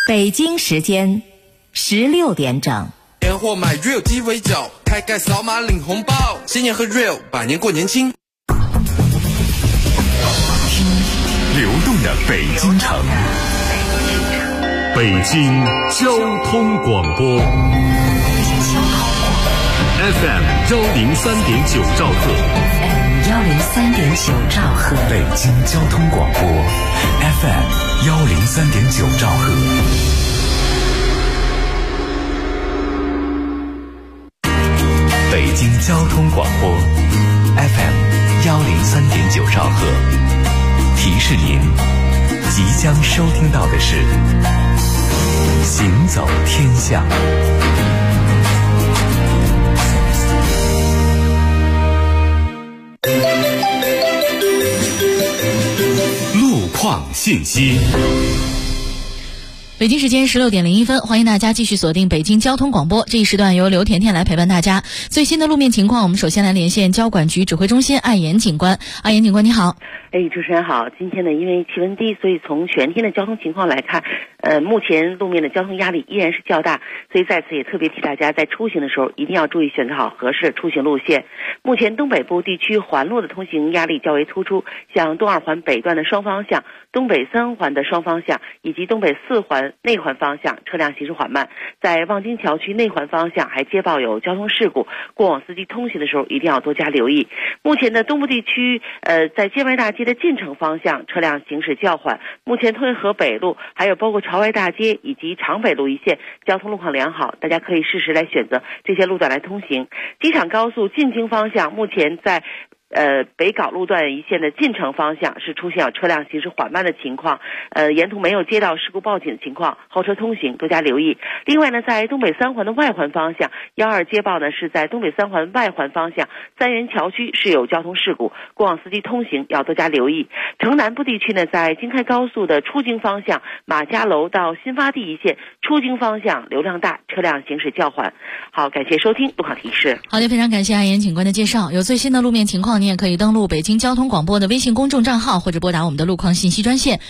北京时间16点整。 年货买 Real 鸡尾酒，开盖扫码领红包，新年喝 Real， 百年过年轻。 流动的北京城，北京交通广播 FM 103.9兆赫 103.9兆赫， 北京交通广播 FM 103.9兆赫。北京交通广播 FM 103.9兆赫，提示您即将收听到的是行走天下。路况信息。 北京时间16点01分，欢迎大家继续锁定北京交通广播。这一时段由刘甜甜来陪伴大家。最新的路面情况，我们首先来连线交管局指挥中心艾岩警官。艾岩警官你好。 主持人好。今天呢，因为气温低，所以从全天的交通情况来看，目前路面的交通压力依然是较大，所以在此也特别提大家在出行的时候一定要注意选择好合适的出行路线。目前东北部地区环路的通行压力较为突出，像东二环北段的双方向、东北三环的双方向以及东北四环内环方向车辆行驶缓慢。在望京桥区内环方向还接报有交通事故，过往司机通行的时候一定要多加留意。目前的东部地区在建外大街的进城方向车辆行驶较缓，目前通河北路还有包括朝外大街以及长北路一线交通路况良好，大家可以适时来选择这些路段来通行。机场高速进京方向目前在北碞路段一线的进城方向是出现有车辆行驶缓慢的情况，沿途没有接到事故报警的情况，后车通行多加留意。另外呢，在东北三环的外环方向，12接报呢是在东北三环外环方向三元桥区是有交通事故，过往司机通行要多加留意。城南部地区呢，在京开高速的出京方向马家楼到新发地一线出京方向流量大，车辆行驶较缓。好，感谢收听路况提示。 好的，非常感谢艾岩警官的介绍。有最新的路面情况，你也可以登录北京交通广播的微信公众账号，或者拨打我们的路况信息专线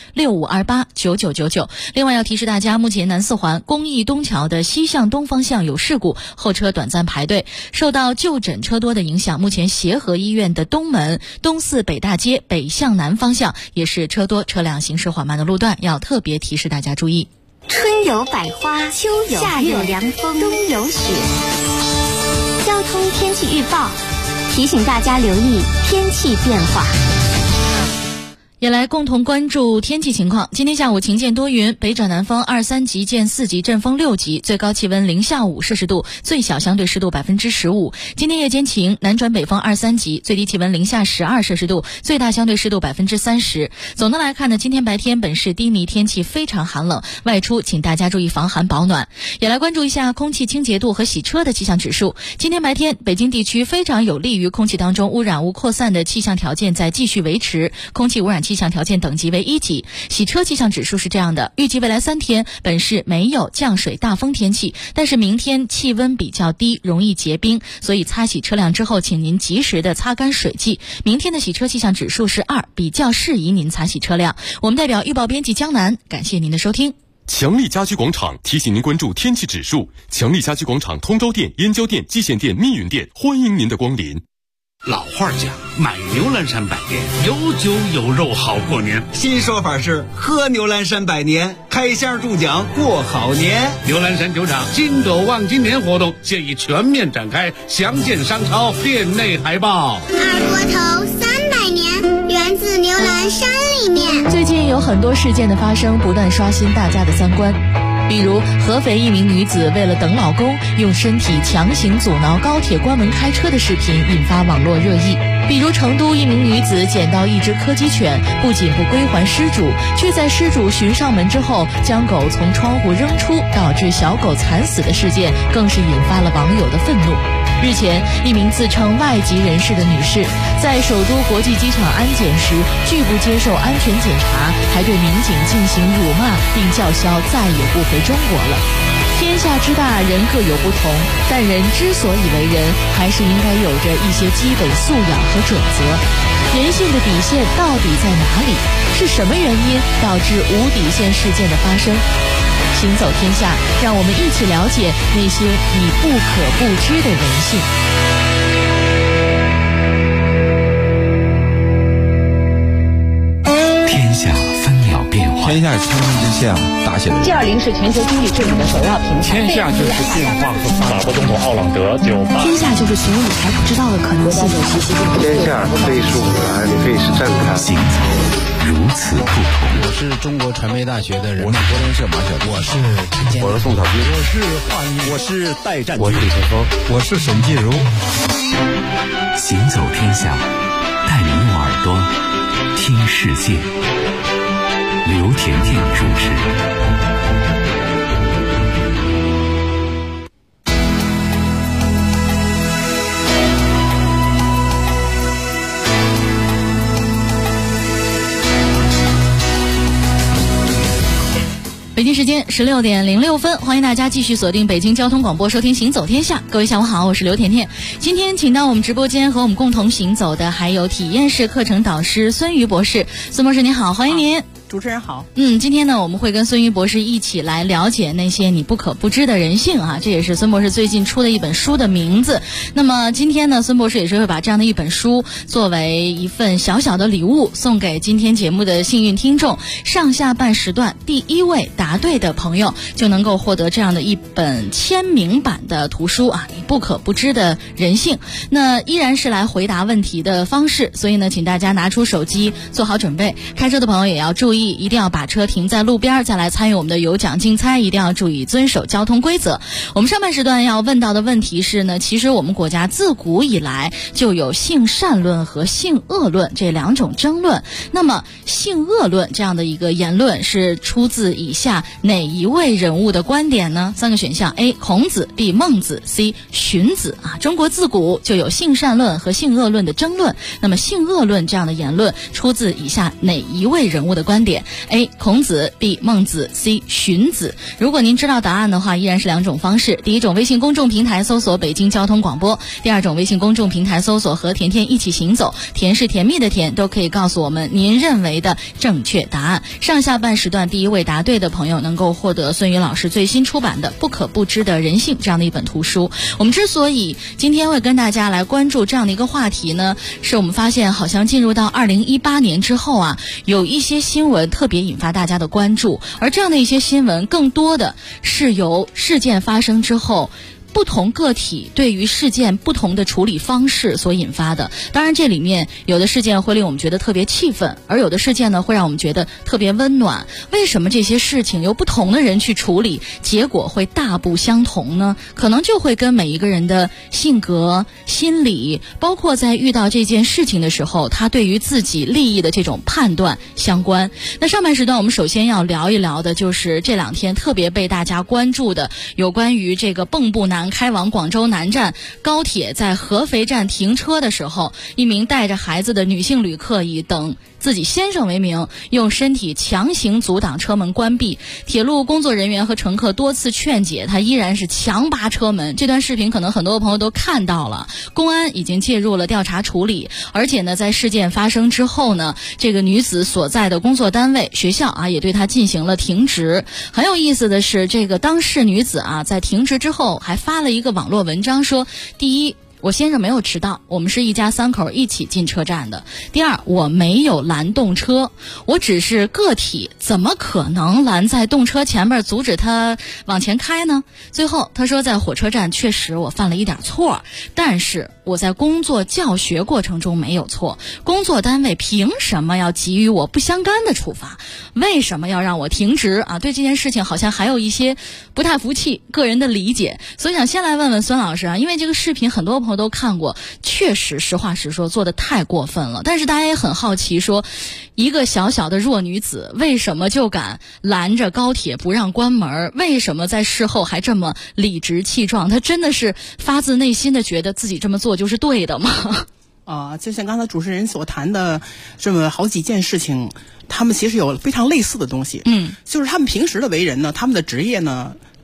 65289999。另外要提示大家，目前南四环公益东桥的西向东方向有事故，后车短暂排队。受到就诊车多的影响，目前协和医院的东门、东四北大街北向南方向也是车多车辆行驶缓慢的路段，要特别提示大家注意。 春有百花，秋有夏有凉风，冬有雪。交通天气预报提醒大家留意天气变化。 也来共同关注天气情况。今天下午晴见多云，北转南风2、3级见4级，阵风6级，最高气温零下5摄氏度，最小相对湿度15%。今天夜间晴，南转北风2、3级，最低气温零下12摄氏度，最大相对湿度30%。总的来看呢，今天白天本市低迷，天气非常寒冷，外出请大家注意防寒保暖。也来关注一下空气清洁度和洗车的气象指数。今天白天，北京地区非常有利于空气当中污染物扩散的气象条件在继续维持，空气污染气象条件等级为1级。洗车气象指数是这样的，预计未来3天本市没有降水大风天气，但是明天气温比较低，容易结冰，所以擦洗车辆之后请您及时的擦干水迹。明天的洗车气象指数是2，比较适宜您擦洗车辆。我们代表预报编辑江南，感谢您的收听。 强力家居广场提醒您关注天气指数。强力家居广场通州店、燕郊店、蓟县店、密云店，欢迎您的光临。 老话讲，买牛栏山百年，有酒有肉好过年。 新说法是喝牛栏山百年，开箱中奖过好年。 牛栏山酒厂金斗望今年活动现已全面展开，详见商超店内海报。 二锅头300年，源自牛栏山里面。 最近有很多事件的发生，不断刷新大家的三观。比如合肥一名女子为了等老公，用身体强行阻挠高铁关门开车的视频引发网络热议。比如成都一名女子捡到一只柯基犬，不仅不归还失主，却在失主寻上门之后将狗从窗户扔出，导致小狗惨死的事件更是引发了网友的愤怒。日前，一名自称外籍人士的女士在首都国际机场安检时拒不接受安全检查，还对民警进行辱骂，并叫嚣再也不回中国了。 天下之大，人各有不同，但人之所以为人，还是应该有着一些基本素养和准则。人性的底线到底在哪里？是什么原因导致无底线事件的发生？行走天下，让我们一起了解那些你不可不知的人性。 天下分秒变化， 天下千分之下，大写的 G20是全球经济治理的首要平台。 天下就是变化和法国总统奥朗德98。 天下就是所有你还不知道的可能性。 天下可以是舞台，也可以是站台。 行走如此不同。 我是中国传媒大学的人， 我是国联社马晓东， 我是陈建， 我是宋小军， 我是华谊，我是戴占， 我是李晨峰， 我是沈继如。 行走天下，带你用耳朵听世界。刘甜甜主持。 北京时间16点06分，欢迎大家继续锁定北京交通广播，收听行走天下。各位下午好，我是刘甜甜。今天请到我们直播间和我们共同行走的还有体验式课程导师孙瑜博士。孙博士你好，欢迎您。 主持人好。 今天呢，我们会跟孙瑜博士一起来了解那些你不可不知的人性啊，这也是孙博士最近出的一本书的名字。那么今天呢，孙博士也是会把这样的一本书作为一份小小的礼物送给今天节目的幸运听众，上下半时段第一位答对的朋友就能够获得这样的一本签名版的图书啊，你不可不知的人性。那依然是来回答问题的方式，所以呢，请大家拿出手机做好准备，开车的朋友也要注意，一定要把车停在路边再来参与我们的有奖竞猜，一定要注意遵守交通规则。我们上半时段要问到的问题是呢，其实我们国家自古以来就有性善论和性恶论这两种争论。那么性恶论这样的一个言论是出自以下哪一位人物的观点呢？三个选项 A 孔子 B 孟子 C 荀子啊。中国自古就有性善论和性恶论的争论，那么性恶论这样的言论出自以下哪一位人物的观点？ A 孔子 B 孟子 C 荀子。如果您知道答案的话，依然是两种方式。第一种，微信公众平台搜索北京交通广播；第二种，微信公众平台搜索和甜甜一起行走，甜是甜蜜的甜，都可以告诉我们您认为的正确答案。上下半时段第一位答对的朋友能够获得孙瑜老师最新出版的《不可不知的人性》这样的一本图书。我们之所以今天会跟大家来关注这样的一个话题呢，是我们发现好像进入到2018年之后啊，有一些新闻特别引发大家的关注，而这样的一些新闻更多的是由事件发生之后不同个体对于事件不同的处理方式所引发的。当然这里面有的事件会令我们觉得特别气愤，而有的事件呢会让我们觉得特别温暖。为什么这些事情由不同的人去处理，结果会大不相同呢？可能就会跟每一个人的性格、心理，包括在遇到这件事情的时候他对于自己利益的这种判断相关。那上半时段我们首先要聊一聊的就是这两天特别被大家关注的有关于这个蚌埠南开往广州南站高铁在合肥站停车的时候，一名带着孩子的女性旅客以等自己先生为名，用身体强行阻挡车门关闭，铁路工作人员和乘客多次劝解，他依然是强扒车门。这段视频可能很多朋友都看到了，公安已经介入了调查处理，而且呢在事件发生之后呢，这个女子所在的工作单位学校啊也对她进行了停职。很有意思的是，这个当事女子啊在停职之后还发了一个网络文章，说第一，我先生没有迟到，我们是一家三口一起进车站的。第二，我没有拦动车，我只是个体，怎么可能拦在动车前面阻止他往前开呢？最后他说，在火车站确实我犯了一点错，但是我在工作教学过程中没有错，工作单位凭什么要给予我不相干的处罚？为什么要让我停职啊？对这件事情好像还有一些不太服气，个人的理解。所以想先来问问孙老师啊，因为这个视频很多朋友都看过，确实实话实说做得太过分了，但是大家也很好奇，说一个小小的弱女子为什么就敢拦着高铁不让关门？为什么在事后还这么理直气壮？她真的是发自内心的觉得自己这么做就是对的吗？ 就像刚才主持人所谈的这么好几件事情，他们其实有非常类似的东西。就是他们平时的为人呢，他们的职业呢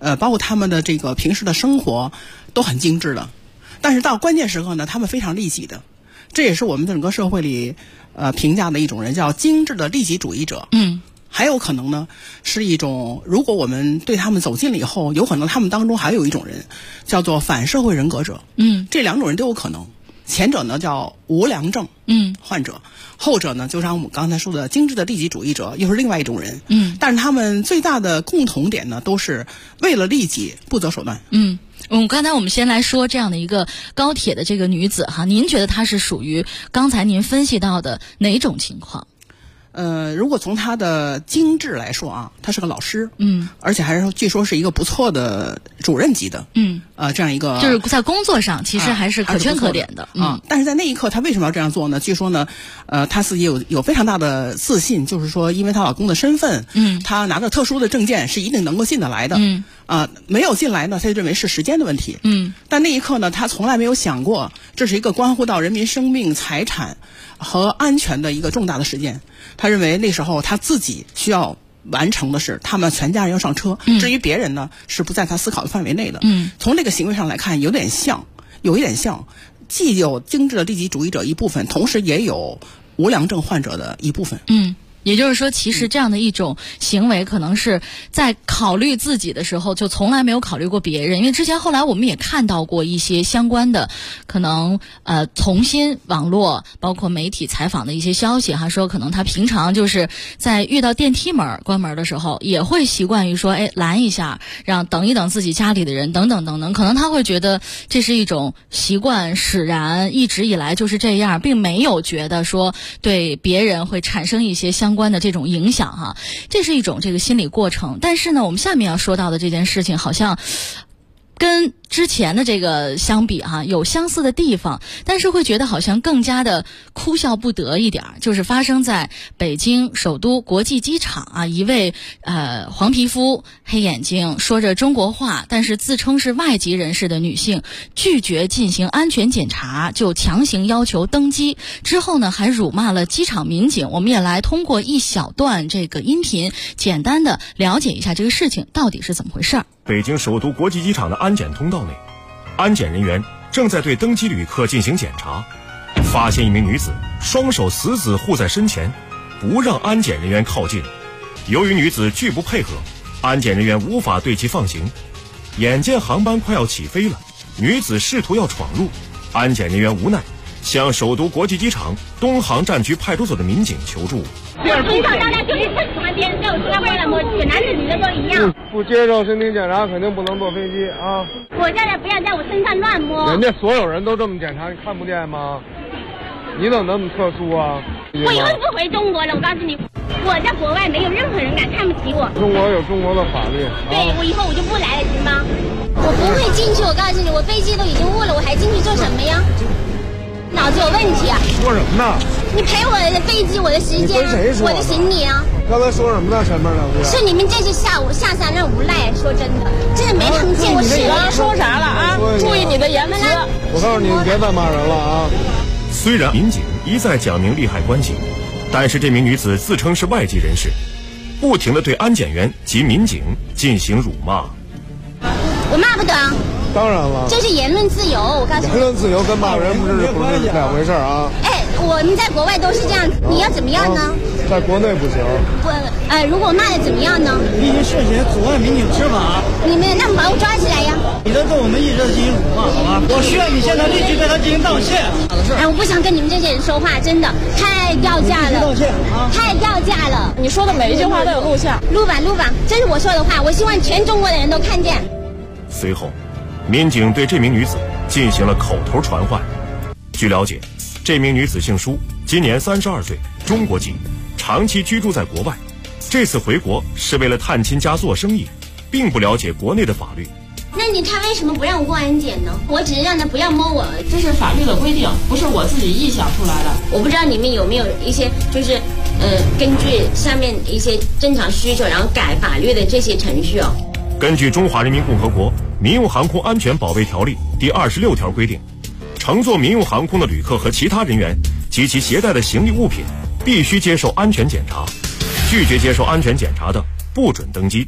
包括他们的这个平时的生活都很精致的，但是到关键时刻呢，他们非常利己的，这也是我们整个社会里评价的一种人，叫精致的利己主义者。还有可能呢是一种，如果我们对他们走近了以后，有可能他们当中还有一种人叫做反社会人格者。这两种人都有可能。前者呢叫无良症患者，后者呢就像我们刚才说的精致的利己主义者，又是另外一种人。但是他们最大的共同点呢，都是为了利己不择手段。 刚才我们先来说这样的一个高铁的这个女子哈，您觉得她是属于刚才您分析到的哪种情况？ 如果从她的精致来说啊，她是个老师，而且还是据说是一个不错的主任级的，这样一个， 就是在工作上其实还是可圈可点的但是在那一刻，她为什么要这样做呢？据说呢，她自己有非常大的自信，就是说，因为她老公的身份，她拿着特殊的证件是一定能够进得来的，没有进来呢，她就认为是时间的问题，但那一刻呢，她从来没有想过这是一个关乎到人民生命、财产和安全的一个重大的事件。他认为那时候他自己需要完成的是他们全家人要上车，至于别人呢是不在他思考的范围内的。从这个行为上来看，有一点像，既有精致的利己主义者一部分，同时也有无良症患者的一部分。 也就是说，其实这样的一种行为，可能是在考虑自己的时候，就从来没有考虑过别人。因为之前后来我们也看到过一些相关的，可能从新网络包括媒体采访的一些消息哈，说可能他平常就是在遇到电梯门关门的时候，也会习惯于说，拦一下，让等一等自己家里的人，等等等等。可能他会觉得这是一种习惯使然，一直以来就是这样，并没有觉得说对别人会产生一些相关的这种影响哈，这是一种这个心理过程。但是呢，我们下面要说到的这件事情，好像跟之前的这个相比哈，有相似的地方，但是会觉得好像更加的哭笑不得一点，就是发生在北京首都国际机场啊，一位黄皮肤、黑眼睛、说着中国话，但是自称是外籍人士的女性，拒绝进行安全检查，就强行要求登机，之后呢还辱骂了机场民警。我们也来通过一小段这个音频，简单的了解一下这个事情到底是怎么回事。 北京首都国际机场的安检通道内，安检人员正在对登机旅客进行检查，发现一名女子双手死死护在身前，不让安检人员靠近。由于女子拒不配合，安检人员无法对其放行。眼见航班快要起飞了，女子试图要闯入，安检人员无奈向首都国际机场东航站区派出所的民警求助。 从小到大就没太喜欢别人跟我说话了，我男的女的都一样。 不接受身体检查，肯定不能坐飞机啊！ 我叫他不要在我身上乱摸。 人家所有人都这么检查，你看不见吗？你怎么那么特殊啊？ 我以后不回中国了，我告诉你，我在国外没有任何人敢看不起我。 中国有中国的法律。 对，我以后我就不来了，行吗？我不会进去，我告诉你，我飞机都已经误了，我还进去做什么呀？脑子有问题啊！ 说什么呢？ 你赔我的飞机，我的时间，我的行李啊！ 刚才说什么呢？前面两句是你们这些下三滥无赖，说真的，真的没他们见过世面。 你刚刚说啥了啊？注意你的言辞。 我告诉你，你别再骂人了啊！ 虽然民警一再讲明利害关系，但是这名女子自称是外籍人士，不停地对安检员及民警进行辱骂。 我骂不得。 当然了， 这是言论自由，我告诉你。 言论自由跟骂人不是两回事啊！ 我们在国外都是这样子，你要怎么样呢？ 在国内不行。 如果骂的怎么样呢？ 你已经涉嫌阻碍民警执法。 你们那把我抓起来呀！ 你在对我们一直进行辱骂，好吧？我需要你现在立即对他进行道歉。 我不想跟你们这些人说话，真的太掉价了。 道歉啊！ 太掉价了！ 你说的每一句话都有录像。 录吧，这是我说的话，我希望全中国的人都看见。 随后，民警对这名女子进行了口头传唤。据了解，这名女子姓舒，今年32岁，中国籍，长期居住在国外。这次回国是为了探亲家做生意，并不了解国内的法律。 那他为什么不让我过安检呢？我只是让他不要摸我。 这是法律的规定，不是我自己臆想出来的。 我不知道你们有没有一些就是根据上面一些正常需求，然后改法律的这些程序哦。 根据《中华人民共和国民用航空安全保卫条例》第26条规定，乘坐民用航空的旅客和其他人员及其携带的行李物品必须接受安全检查，拒绝接受安全检查的不准登机。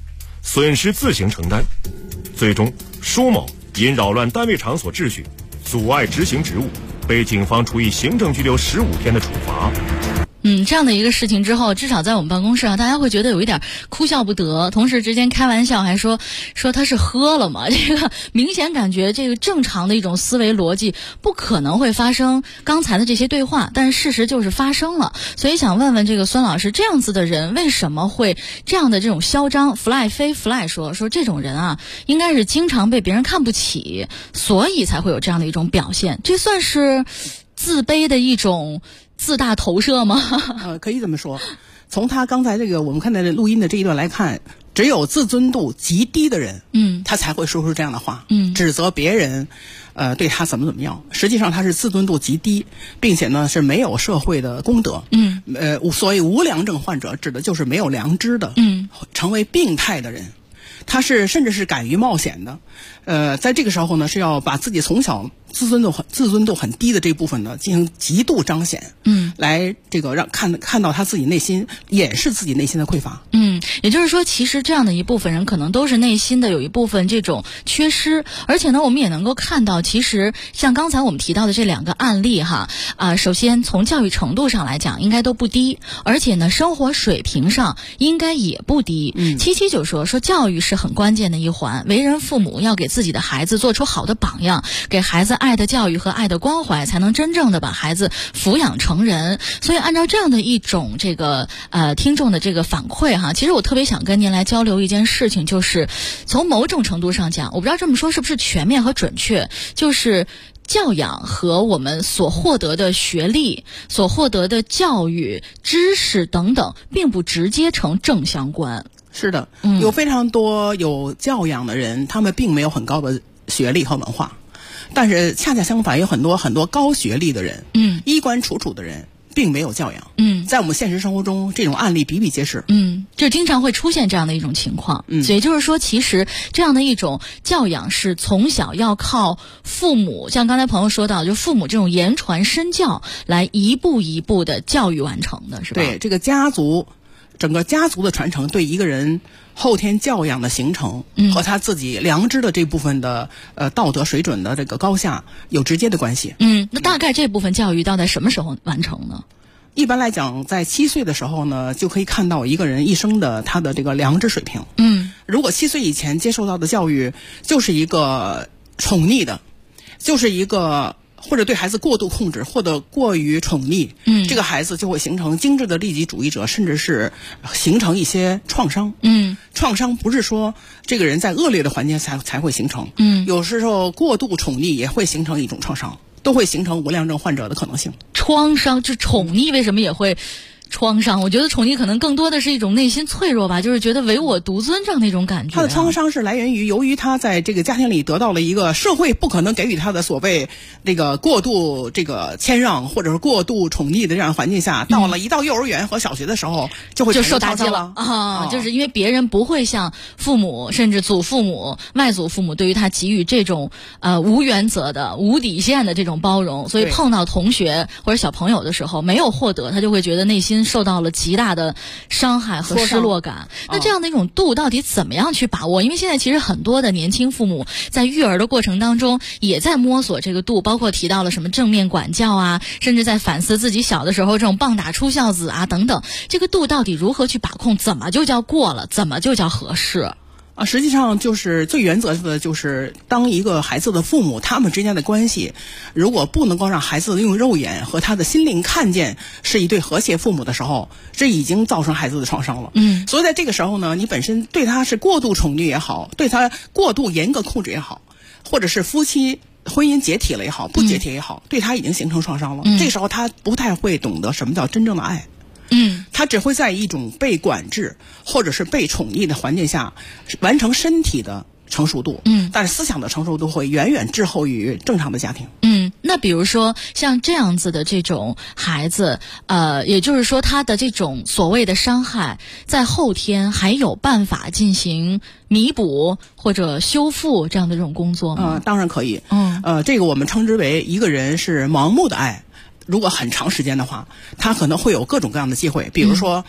损失自行承担。最终，舒某因扰乱单位场所秩序，阻碍执行职务，被警方处以行政拘留15天的处罚。 这样的一个事情之后，至少在我们办公室啊，大家会觉得有一点哭笑不得，同事之间开玩笑还说他是喝了嘛，这个明显感觉这个正常的一种思维逻辑不可能会发生刚才的这些对话，但是事实就是发生了。所以想问问这个孙老师，这样子的人为什么会这样的这种嚣张 fly 飞 fly 说这种人啊，应该是经常被别人看不起，所以才会有这样的一种表现，这算是自卑的一种自大投射吗？ 可以这么说。从他刚才这个我们看到的录音的这一段来看，只有自尊度极低的人，他才会说出这样的话，指责别人，对他怎么样。实际上他是自尊度极低，并且呢是没有社会的公德，所谓无良症患者指的就是没有良知的，成为病态的人。他是甚至是敢于冒险的，在这个时候呢，是要把自己从小自尊度很低的这部分呢，进行极度彰显，来这个让看到他自己内心，掩饰自己内心的匮乏。 也就是说，其实这样的一部分人可能都是内心的有一部分这种缺失，而且呢，我们也能够看到，其实像刚才我们提到的这2个案例哈，首先从教育程度上来讲，应该都不低，而且呢，生活水平上应该也不低。77就说教育是很关键的一环，为人父母要给自己的孩子做出好的榜样，给孩子爱的教育和爱的关怀，才能真正的把孩子抚养成人。所以按照这样的一种这个听众的这个反馈哈，其实我特别想跟您来交流一件事情，就是从某种程度上讲，我不知道这么说是不是全面和准确，就是教养和我们所获得的学历、所获得的教育、知识等等，并不直接成正相关。 是的，有非常多有教养的人，他们并没有很高的学历和文化，但是恰恰相反，有很多高学历的人，衣冠楚楚的人，并没有教养。在我们现实生活中，这种案例比比皆是。 就经常会出现这样的一种情况。所以就是说，其实这样的一种教养是从小要靠父母，像刚才朋友说到，就父母这种言传身教来一步一步的教育完成的，是吧？ 对，这个整个家族的传承，对一个人后天教养的形成和他自己良知的这部分的道德水准的这个高下有直接的关系。 那大概这部分教育到在什么时候完成呢？ 一般来讲，在7岁的时候呢，就可以看到一个人一生的他的这个良知水平。如果7岁以前接受到的教育就是一个宠溺的，就是一个或者对孩子过度控制，或者过于宠溺，这个孩子就会形成精致的利己主义者，甚至是形成一些创伤。创伤不是说这个人在恶劣的环境下才会形成，有时候过度宠溺也会形成一种创伤，都会形成无良症患者的可能性。 创伤，这宠溺为什么也会创伤？我觉得宠溺可能更多的是一种内心脆弱吧，就是觉得唯我独尊这样的一种感觉。 他的创伤是来源于由于他在这个家庭里得到了一个社会不可能给予他的所谓这个过度这个谦让或者是过度宠溺的这样环境下，到幼儿园和小学的时候就会受打击了啊！就是因为别人不会像父母甚至祖父母、外祖父母对于他给予这种无原则的、无底线的这种包容，所以碰到同学或者小朋友的时候没有获得，他就会觉得内心受到了极大的伤害和失落感。那这样的一种度到底怎么样去把握？因为现在其实很多的年轻父母在育儿的过程当中也在摸索这个度，包括提到了什么正面管教啊，甚至在反思自己小的时候这种棒打出孝子啊等等，这个度到底如何去把控？怎么就叫过了？怎么就叫合适？ 实际上就是最原则的，就是当一个孩子的父母，他们之间的关系，如果不能够让孩子用肉眼和他的心灵看见是一对和谐父母的时候，这已经造成孩子的创伤了。所以在这个时候呢，你本身对他是过度宠溺也好，对他过度严格控制也好，或者是夫妻婚姻解体了也好，不解体也好，对他已经形成创伤了。这时候他不太会懂得什么叫真正的爱。他只会在一种被管制或者是被宠溺的环境下完成身体的成熟度，但是思想的成熟度会远远滞后于正常的家庭。 那比如说像这样子的这种孩子，也就是说他的这种所谓的伤害，在后天还有办法进行弥补或者修复这样的这种工作吗？ 当然可以。这个我们称之为一个人是盲目的爱。如果很长时间的话，他可能会有各种各样的机会，比如说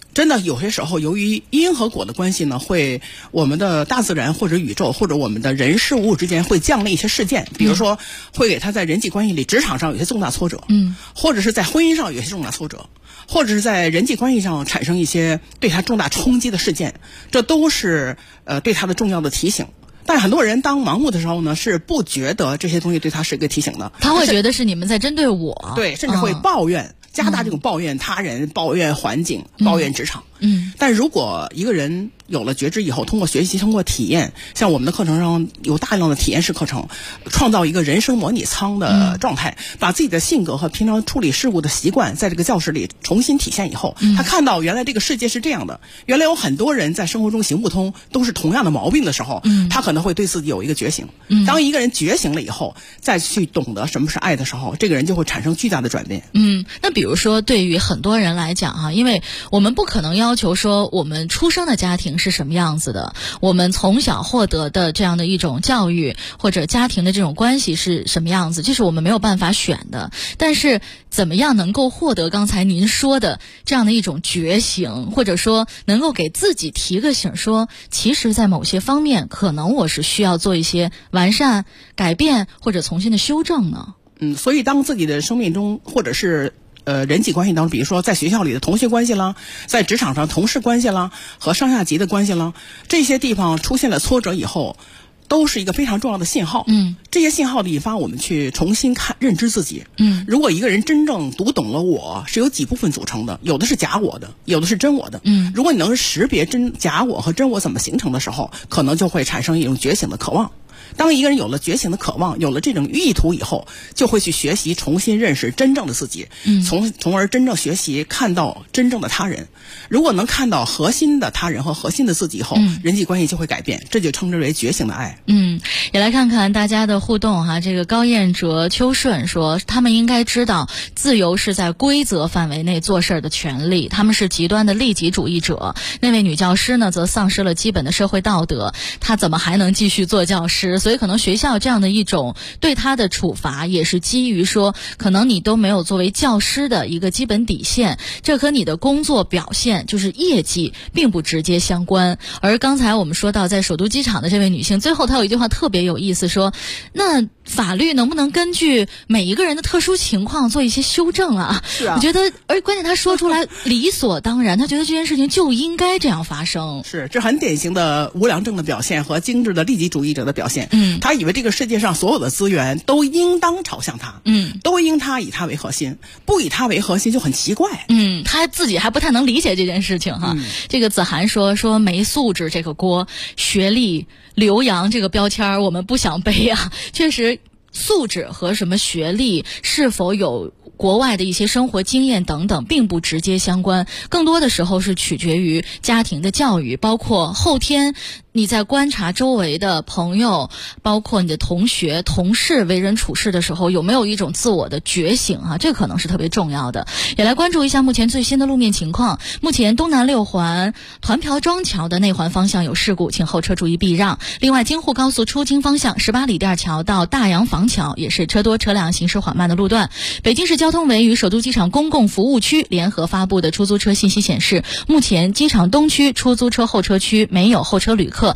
真的有些时候，由于因和果的关系呢，我们的大自然或者宇宙或者我们的人事物之间会降临一些事件，比如说会给他在人际关系里、职场上有些重大挫折，或者是在婚姻上有些重大挫折，或者是在人际关系上产生一些对他重大冲击的事件，这都是对他的重要的提醒。但很多人当盲目的时候呢，是不觉得这些东西对他是一个提醒的， 他会觉得是你们在针对我， 对，甚至会抱怨。加大这种抱怨他人、抱怨环境、抱怨职场。但如果一个人有了觉知以后，通过学习、通过体验，像我们的课程上有大量的体验式课程，创造一个人生模拟舱的状态，把自己的性格和平常处理事物的习惯在这个教室里重新体现以后，他看到原来这个世界是这样的，原来有很多人在生活中行不通，都是同样的毛病的时候，他可能会对自己有一个觉醒。当一个人觉醒了以后，再去懂得什么是爱的时候，这个人就会产生巨大的转变。 那比如说对于很多人来讲哈，因为我们不可能要求说我们出生的家庭是什么样子的，我们从小获得的这样的一种教育或者家庭的这种关系是什么样子，这是我们没有办法选的。但是怎么样能够获得刚才您说的这样的一种觉醒，或者说能够给自己提个醒，说其实在某些方面可能我是需要做一些完善、改变或者重新的修正呢？ 所以当自己的生命中或者是人际关系当中，比如说在学校里的同学关系啦，在职场上同事关系啦，和上下级的关系啦，这些地方出现了挫折以后，都是一个非常重要的信号。这些信号的引发我们去重新认知自己。如果一个人真正读懂了我是由几部分组成的，有的是假我的，有的是真我的。如果你能识别假我和真我怎么形成的时候，可能就会产生一种觉醒的渴望。当一个人有了觉醒的渴望，有了这种意图以后，就会去学习重新认识真正的自己，从而真正学习看到真正的他人。如果能看到核心的他人和核心的自己以后，人际关系就会改变，这就称之为觉醒的爱。 也来看看大家的互动哈。这个高彦哲、秋顺说，他们应该知道自由是在规则范围内做事的权利，他们是极端的利己主义者。那位女教师呢，则丧失了基本的社会道德，她怎么还能继续做教师？所以可能学校这样的一种对她的处罚，也是基于说，可能你都没有作为教师的一个基本底线，这和你的工作表现就是业绩并不直接相关。而刚才我们说到在首都机场的这位女性，最后她有一句话特别有意思，说那法律能不能根据每一个人的特殊情况做一些修正啊？ 是啊， 我觉得，而关键她说出来理所当然，她觉得这件事情就应该这样发生。 是，这很典型的无良症的表现和精致的利己主义者的表现。他以为这个世界上所有的资源都应当朝向他，都应他以他为核心，不以他为核心就很奇怪。 他自己还不太能理解这件事情哈。这个子涵说没素质这个锅，学历留洋这个标签我们不想背啊。确实，素质和什么学历是否有国外的一些生活经验等等并不直接相关，更多的时候是取决于家庭的教育，包括后天你在观察周围的朋友，包括你的同学、同事为人处事的时候，有没有一种自我的觉醒啊？这可能是特别重要的。也来关注一下目前最新的路面情况。目前东南六环团瓢庄桥的内环方向有事故，请后车注意避让。另外，京沪高速出京方向18里店桥到大洋房桥也是车多车辆行驶缓慢的路段。北京市交通委与首都机场公共服务区联合发布的出租车信息显示，目前机场东区出租车候车区没有候车旅客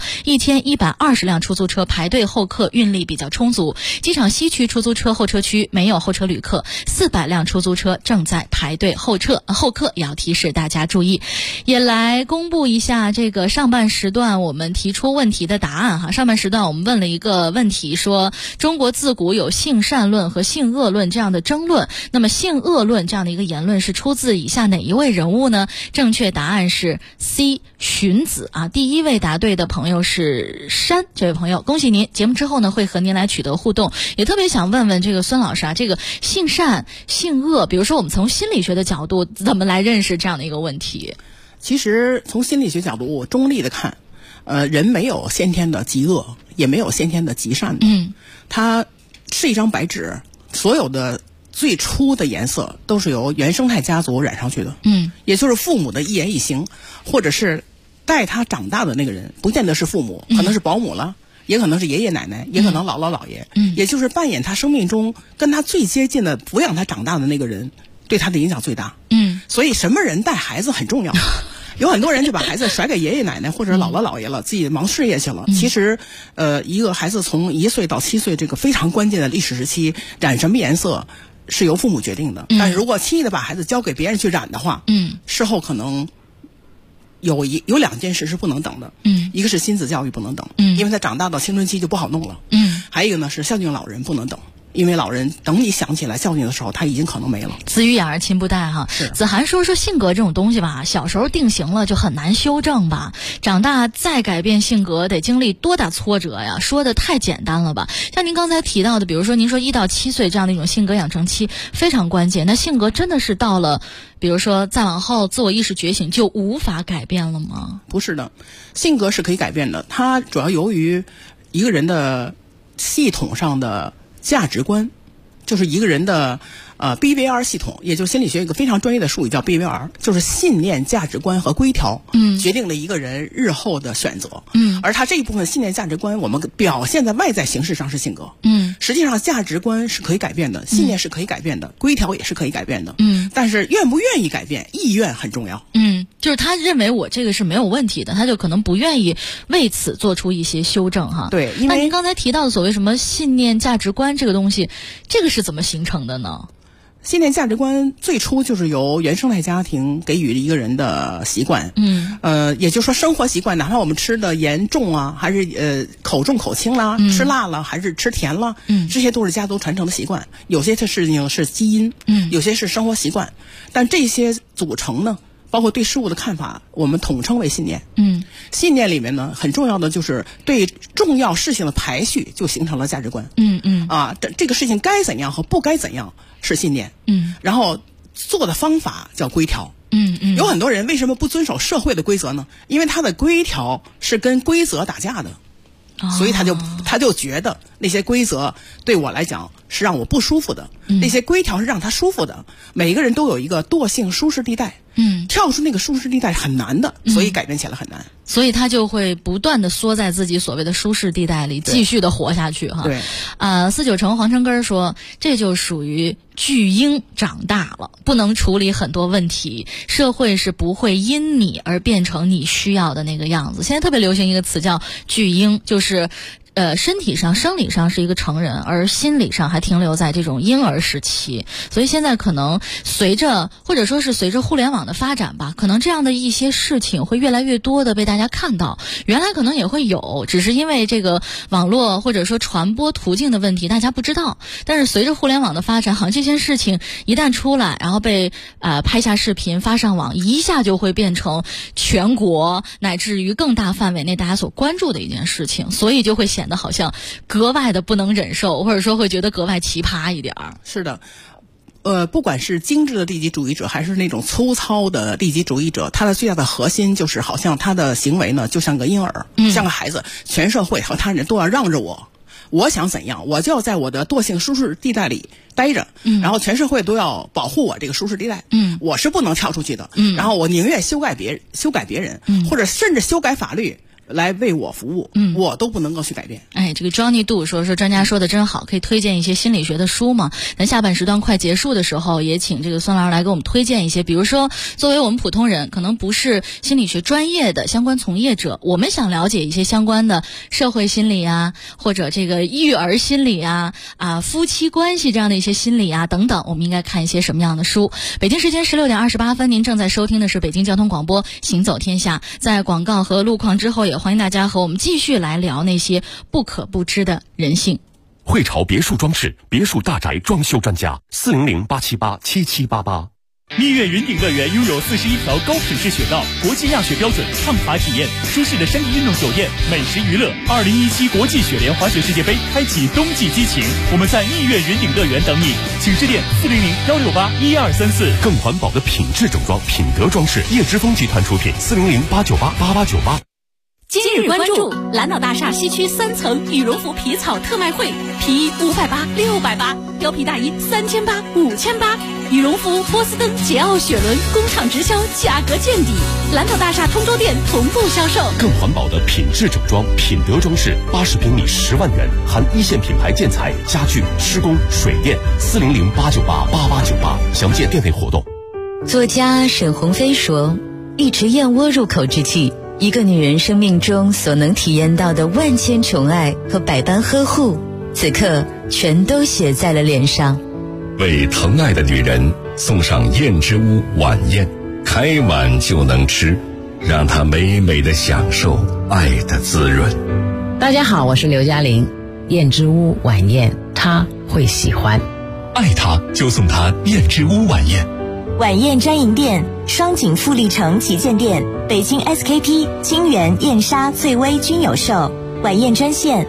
，1120辆出租车排队候客，运力比较充足。机场西区出租车候车区没有候车旅客，400辆出租车正在排队候客，也要提示大家注意。也来公布一下这个上半时段我们提出问题的答案哈。上半时段我们问了一个问题，说中国自古有性善论和性恶论这样的争论，那么性恶论这样的一个言论是出自以下哪一位人物呢？正确答案是 C 荀子啊。第一位答对的朋友是山，这位朋友恭喜您。节目之后呢会和您来取得互动，也特别想问问这个孙老师啊，这个性善性恶，比如说我们从心理学的角度怎么来认识这样的一个问题？ 其实从心理学角度中立的看，人没有先天的极恶，也没有先天的极善的。它是一张白纸，所有的最初的颜色都是由原生态家族染上去的。也就是父母的一言一行，或者是带他长大的那个人，不见得是父母，可能是保姆了，也可能是爷爷奶奶，也可能姥姥姥爷。也就是扮演他生命中跟他最接近的抚养他长大的那个人，对他的影响最大。所以什么人带孩子很重要。 有很多人就把孩子甩给爷爷奶奶或者姥姥姥爷了，自己忙事业去了。其实，一个孩子从1岁到7岁这个非常关键的历史时期，染什么颜色是由父母决定的。但是如果轻易的把孩子交给别人去染的话，事后可能有2件事是不能等的。一个是亲子教育不能等，因为他长大到青春期就不好弄了。还有一个呢是孝敬老人不能等。因为老人等你想起来孝敬的时候，他已经可能没了。 子欲养而亲不待哈。子涵说性格这种东西吧，小时候定型了就很难修正吧，长大再改变性格得经历多大挫折呀？说的太简单了吧？像您刚才提到的，比如说您说1到7岁这样的一种性格养成期非常关键，那性格真的是到了，比如说再往后自我意识觉醒就无法改变了吗？ 不是的，性格是可以改变的，它主要由于一个人的系统上的价值观，就是一个人的BVR 系统，也就是心理学一个非常专业的术语叫 BVR， 就是信念、价值观和规条，决定了一个人日后的选择。而他这一部分信念、价值观，我们表现在外在形式上是性格。实际上价值观是可以改变的，信念是可以改变的，规条也是可以改变的。但是愿不愿意改变，意愿很重要。 就是他认为我这个是没有问题的，他就可能不愿意为此做出一些修正哈。 对，因为那您刚才提到的所谓什么信念、价值观这个东西，这个是怎么形成的呢？ 信念价值观最初就是由原生态家庭给予一个人的习惯，也就是说生活习惯，哪怕我们吃的盐重啊，还是口重口轻啦，吃辣了还是吃甜了，这些都是家族传承的习惯。有些事情是基因，有些是生活习惯，但这些组成呢，包括对事物的看法，我们统称为信念。信念里面呢，很重要的就是对重要事情的排序，就形成了价值观。这个事情该怎样和不该怎样是信念。然后做的方法叫规条。有很多人为什么不遵守社会的规则呢？因为他的规条是跟规则打架的。所以他就觉得那些规则对我来讲是让我不舒服的，那些规条是让他舒服的。每一个人都有一个惰性舒适地带，跳出那个舒适地带很难的，所以改变起来很难。 所以他就会不断的缩在自己所谓的舒适地带里，继续的活下去哈。 对 ，49城黄成根说，这就属于巨婴长大了，不能处理很多问题，社会是不会因你而变成你需要的那个样子。现在特别流行一个词叫巨婴，就是身体上生理上是一个成人，而心理上还停留在这种婴儿时期。所以现在可能随着或者说是随着互联网的发展吧，可能这样的一些事情会越来越多的被大家看到。原来可能也会有，只是因为这个网络或者说传播途径的问题大家不知道。但是随着互联网的发展，好像这些事情一旦出来，然后被拍下视频发上网，一下就会变成全国乃至于更大范围内大家所关注的一件事情，所以就会显得好像格外的不能忍受，或者说会觉得格外奇葩一点儿。 是的，不管是精致的利己主义者，还是那种粗糙的利己主义者，他的最大的核心就是好像他的行为呢，就像个婴儿，像个孩子，全社会和他人都要让着我。我想怎样，我就要在我的惰性舒适地带里待着，然后全社会都要保护我这个舒适地带，我是不能跳出去的，然后我宁愿修改别人，或者甚至修改法律来为我服务，我都不能够去改变。 这个 Johnny Do 说专家说的真好，可以推荐一些心理学的书吗？咱下半时段快结束的时候，也请这个孙老师来给我们推荐一些，比如说作为我们普通人，可能不是心理学专业的相关从业者，我们想了解一些相关的社会心理啊，或者这个育儿心理啊，夫妻关系这样的一些心理啊等等，我们应该看一些什么样的书？北京时间16点28分，您正在收听的是北京交通广播行走天下。在广告和路况之后，也欢迎大家和我们继续来聊那些不可不知的人性。 汇潮别墅装饰，别墅大宅装修专家，400-878-7788。 蜜月云顶乐园拥有41条高品质雪道，国际亚雪标准畅滑体验，舒适的山地运动酒店，美食娱乐。2017国际雪莲滑雪世界杯开启冬季激情，我们在蜜月云顶乐园等你，请致电400-168-1234。 更环保的品质整装，品德装饰，叶之峰集团出品，400-898-8898。 今日关注蓝岛大厦西区3层羽绒服皮草特卖会，皮衣580、680，貂皮大衣3800、5800，羽绒服、波司登、捷奥雪伦工厂直销，价格见底。蓝岛大厦通州店同步销售。 更环保的品质整装，品德装饰，80平米10万元，含一线品牌建材、家具、施工、水电，400-898-8898，详见店内活动。 作家沈鸿飞说， 一池燕窝入口之际，一个女人生命中所能体验到的万千宠爱和百般呵护，此刻全都写在了脸上。 为疼爱的女人送上燕之屋晚宴，开碗就能吃，让她美美的享受爱的滋润。 大家好，我是刘嘉玲。燕之屋晚宴，她会喜欢。 爱她就送她燕之屋晚宴。 晚宴专营店：双井富力城旗舰店、北京 SKP、金源、燕莎、翠微均有售。晚宴专线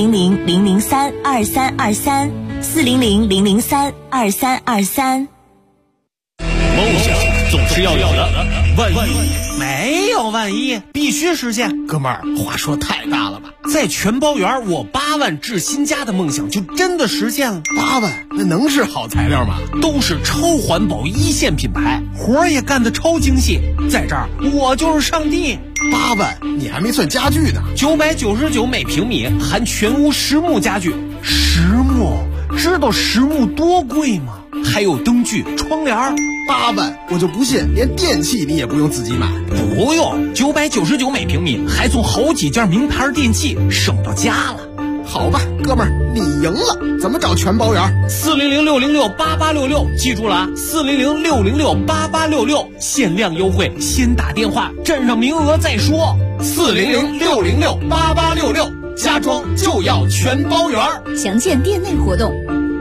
：400-003-2323，400-003-2323。 梦想总是要有的，万一没有万一，必须实现。哥们儿，话说太大了吧？在全包园，我8万置新家的梦想就真的实现了。 8万，那能是好材料吗？ 都是超环保1线品牌，活儿也干得超精细。在这儿，我就是上帝。 8万，你还没算家具呢。 999每平米，含全屋实木家具。实木，知道实木多贵吗？还有灯具、窗帘。 8万，我就不信连电器你也不用自己买。 不用，999每平米，还送好几件名牌电器，省到家了。 好吧，哥们儿，你赢了。怎么找全包园 ？400-606-8866，记住了啊！400-606-8866，限量优惠，先打电话，占上名额再说。400-606-8866，家装就要全包园。 详见店内活动。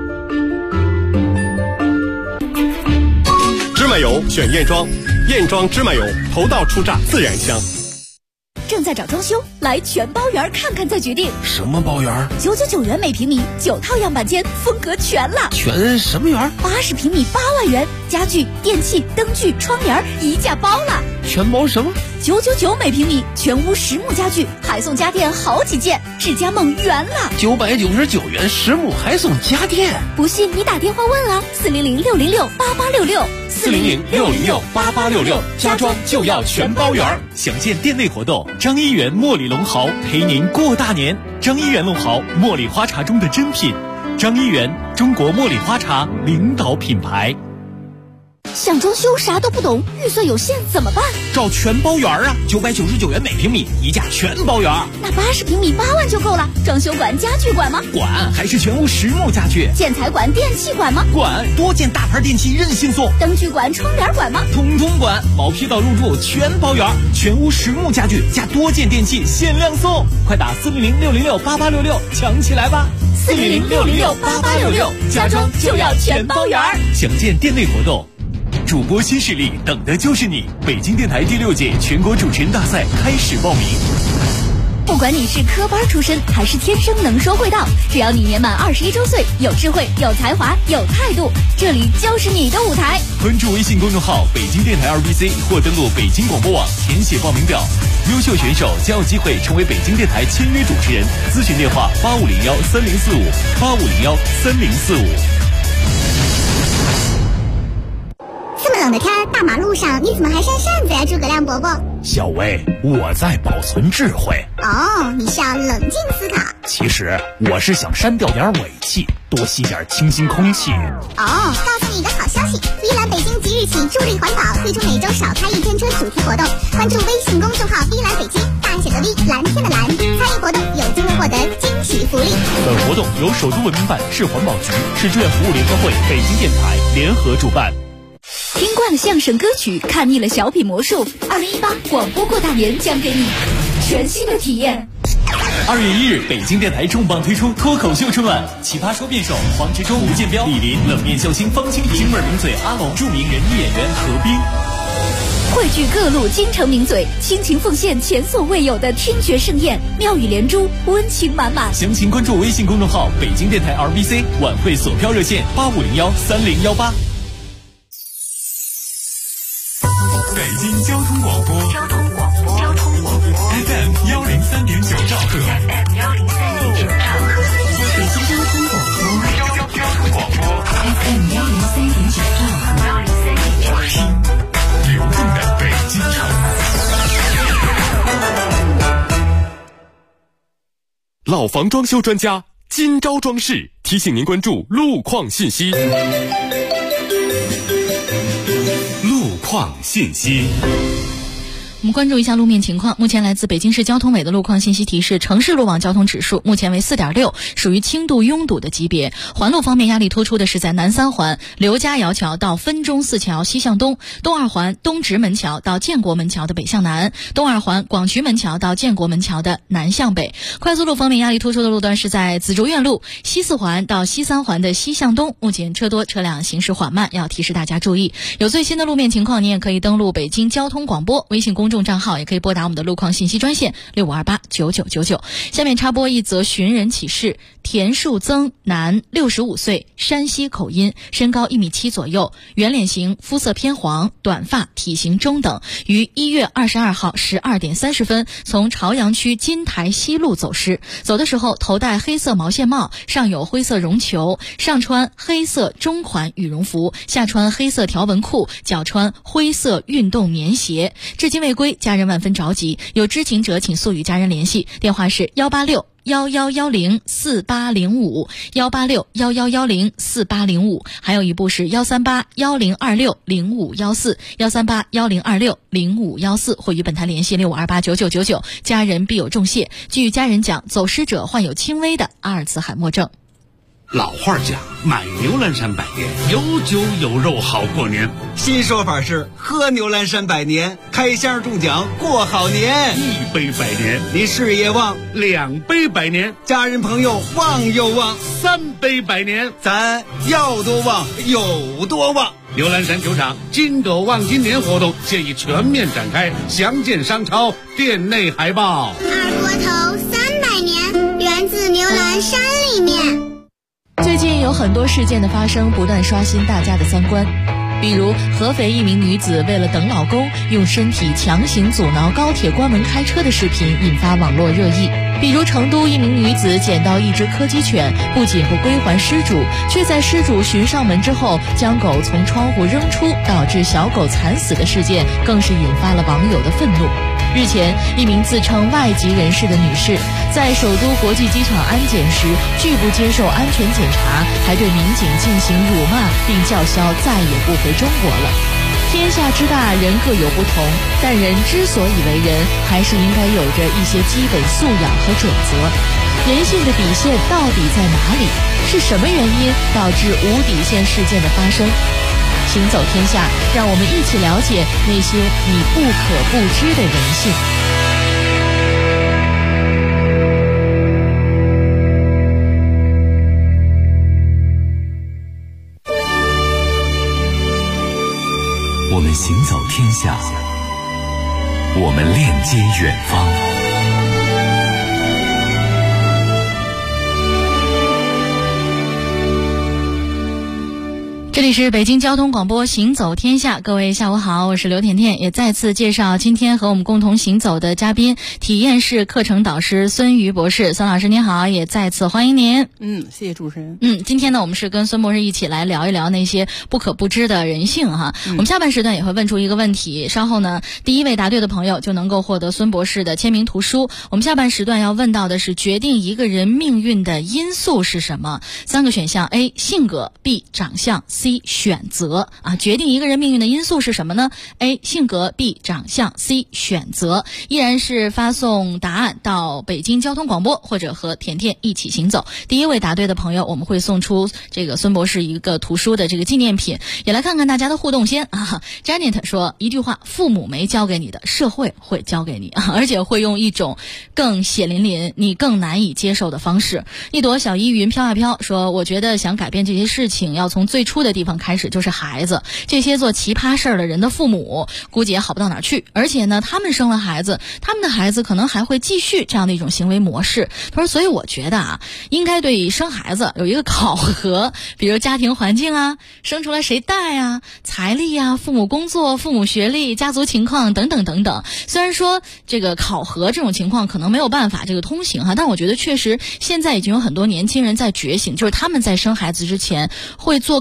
芝麻油选燕庄，燕庄芝麻油，头道出榨自然香。 正在找装修，来全包园看看再决定。 什么包园 ？999元每平米，9套样板间，风格全了。 全什么园 ？80平米8万元，家具、电器、灯具、窗帘一价包了。 全包什么 ？999每平米，全屋实木家具，还送家电好几件，智家梦圆了。 999元实木还送家电， 不信你打电话问啊 ！400-606-8866，400-606-8866， 家装就要全包园。 详见店内活动。张一元茉莉龙毫陪您过大年。张一元龙毫，茉莉花茶中的珍品。张一元，中国茉莉花茶领导品牌。 想装修啥都不懂，预算有限怎么办？ 找全包园啊！999元每平米，一价全包园。 那80平米8万就够了。装修管、家具管吗？ 管，还是全屋实木家具。 建材管、电器管吗？ 管，多件大牌电器任性送。 灯具管、窗帘管吗？ 统统管，毛坯到入住全包园，全屋实木家具加多件电器限量送。快打400-606-8866，抢起来吧 ！400-606-8866，家装就要全包园。 详见店内活动。主播新势力，等的就是你！北京电台第6届全国主持人大赛开始报名。 不管你是科班出身还是天生能说会道，只要你年满21周岁，有智慧、有才华、有态度，这里就是你的舞台。 关注微信公众号北京电台2BC 或登录北京广播网填写报名表，优秀选手将有机会成为北京电台签约主持人。咨询电话8501-3045，8501-3045。 这么冷的天，大马路上你怎么还扇扇子呀，诸葛亮伯伯？ 小薇，我在保存智慧。 哦，你是要冷静思考。 其实我是想删掉点尾气，多吸点清新空气。 哦，告诉你一个好消息，碧蓝北京即日起助力环保，推出每周少开1天车主题活动。关注微信公众号碧蓝北京，大写的 V， 蓝天的蓝，参与活动有机会获得惊喜福利。 本活动由首都文明办、市环保局、市志愿服务联合会、北京电台联合主办。 听惯了相声歌曲，看腻了小品魔术，2018广播过大年将给你全新的体验。 2月1日，北京电台重磅推出脱口秀春晚，奇葩说辩手黄执中、吴建彪、李林，冷面笑星方清平，京味名嘴阿龙，著名人艺演员何冰， 汇聚各路京城名嘴，倾情奉献前所未有的听觉盛宴，妙语连珠，温情满满。 详情关注微信公众号北京电台 RBC， 晚会索票热线8501-3018。北京交通广播FM 103.9兆赫， 北京交通广播 FM 103.9兆赫， 流动的北京城。 老房装修专家金招装饰提醒您关注路况信息。 路况信息。 我们关注一下路面情况。目前来自北京市交通委的路况信息提示，城市路网交通指数目前为 4.6， 属于轻度拥堵的级别。环路方面压力突出的是在南三环刘家窑桥到分钟寺桥西向东，东二环东直门桥到建国门桥的北向南，东二环广渠门桥到建国门桥的南向北。快速路方面压力突出的路段是在紫竹院路西四环到西三环的西向东，目前车多车辆行驶缓慢，要提示大家注意。有最新的路面情况，你也可以登录北京交通广播微信公众账号，也可以拨打我们的路况信息专线65289999。下面插播一则寻人启事：田树增，男，65岁，山西口音，身高1.7米左右，圆脸型，肤色偏黄，短发，体型中等，于1月22号12点30分从朝阳区金台西路走失。走的时候头戴黑色毛线帽，上有灰色绒球，上穿黑色中款羽绒服，下穿黑色条纹裤，脚穿灰色运动棉鞋。至今未归，家人万分着急，有知情者请速与家人联系，电话是186-1110-4805 186-1110-4805，还有一部是138-1026-0514 138-1026-0514，或与本台联系65289999。家人必有重谢。据家人讲，走失者患有轻微的阿尔茨海默症。 老话讲，买牛栏山百年，有酒有肉好过年。 新说法是喝牛栏山百年，开箱中奖过好年。 1杯百年， 你事业旺 ；2杯百年， 家人朋友旺又旺 ；3杯百年， 咱要多旺有多旺。 牛栏山球场金狗旺金年活动现已全面展开，详见商超店内海报。 二锅头300年，源自牛栏山里面。 最近有很多事件的发生，不断刷新大家的三观。比如合肥一名女子为了等老公，用身体强行阻挠高铁关门开车的视频引发网络热议。比如成都一名女子捡到一只柯基犬，不仅不归还失主，却在失主寻上门之后将狗从窗户扔出，导致小狗惨死的事件更是引发了网友的愤怒。日前，一名自称外籍人士的女士在首都国际机场安检时拒不接受安全检查，还对民警进行辱骂，并叫嚣再也不回中国了。天下之大，人各有不同，但人之所以为人，还是应该有着一些基本素养和准则。人性的底线到底在哪里？是什么原因导致无底线事件的发生？行走天下，让我们一起了解那些你不可不知的人性。 我们行走天下，我们链接远方。 这里是北京交通广播行走天下，各位下午好，我是刘甜甜，也再次介绍今天和我们共同行走的嘉宾，体验式课程导师孙瑜博士。孙老师您好，也再次欢迎您。 谢谢主持人。 今天呢，我们是跟孙博士一起来聊一聊那些不可不知的人性哈。我们下半时段也会问出一个问题，稍后呢，第一位答对的朋友就能够获得孙博士的签名图书。我们下半时段要问到的是，决定一个人命运的因素是什么？3个选项 ：A. 性格 ，B. 长相 ，C. 选择啊。决定一个人命运的因素是什么呢？ A. 性格 ，B. 长相 ，C. 选择。依然是发送答案到北京交通广播，或者和甜甜一起行走。第一位答对的朋友，我们会送出这个孙博士一个图书的这个纪念品。也来看看大家的互动先啊。Janet 说一句话：父母没教给你的，社会会教给你啊，而且会用一种更血淋淋、你更难以接受的方式。一朵小依云飘啊飘说，我觉得想改变这些事情，要从最初的地方开始，就是孩子。这些做奇葩事儿的人的父母，估计也好不到哪儿去。而且呢，他们生了孩子，他们的孩子可能还会继续这样的一种行为模式。他说，所以我觉得啊，应该对生孩子有一个考核，比如家庭环境啊，生出来谁带啊，财力啊，父母工作、父母学历、家族情况等等等等。虽然说这个考核这种情况可能没有办法这个通行哈，但我觉得确实现在已经有很多年轻人在觉醒，就是他们在生孩子之前会做更成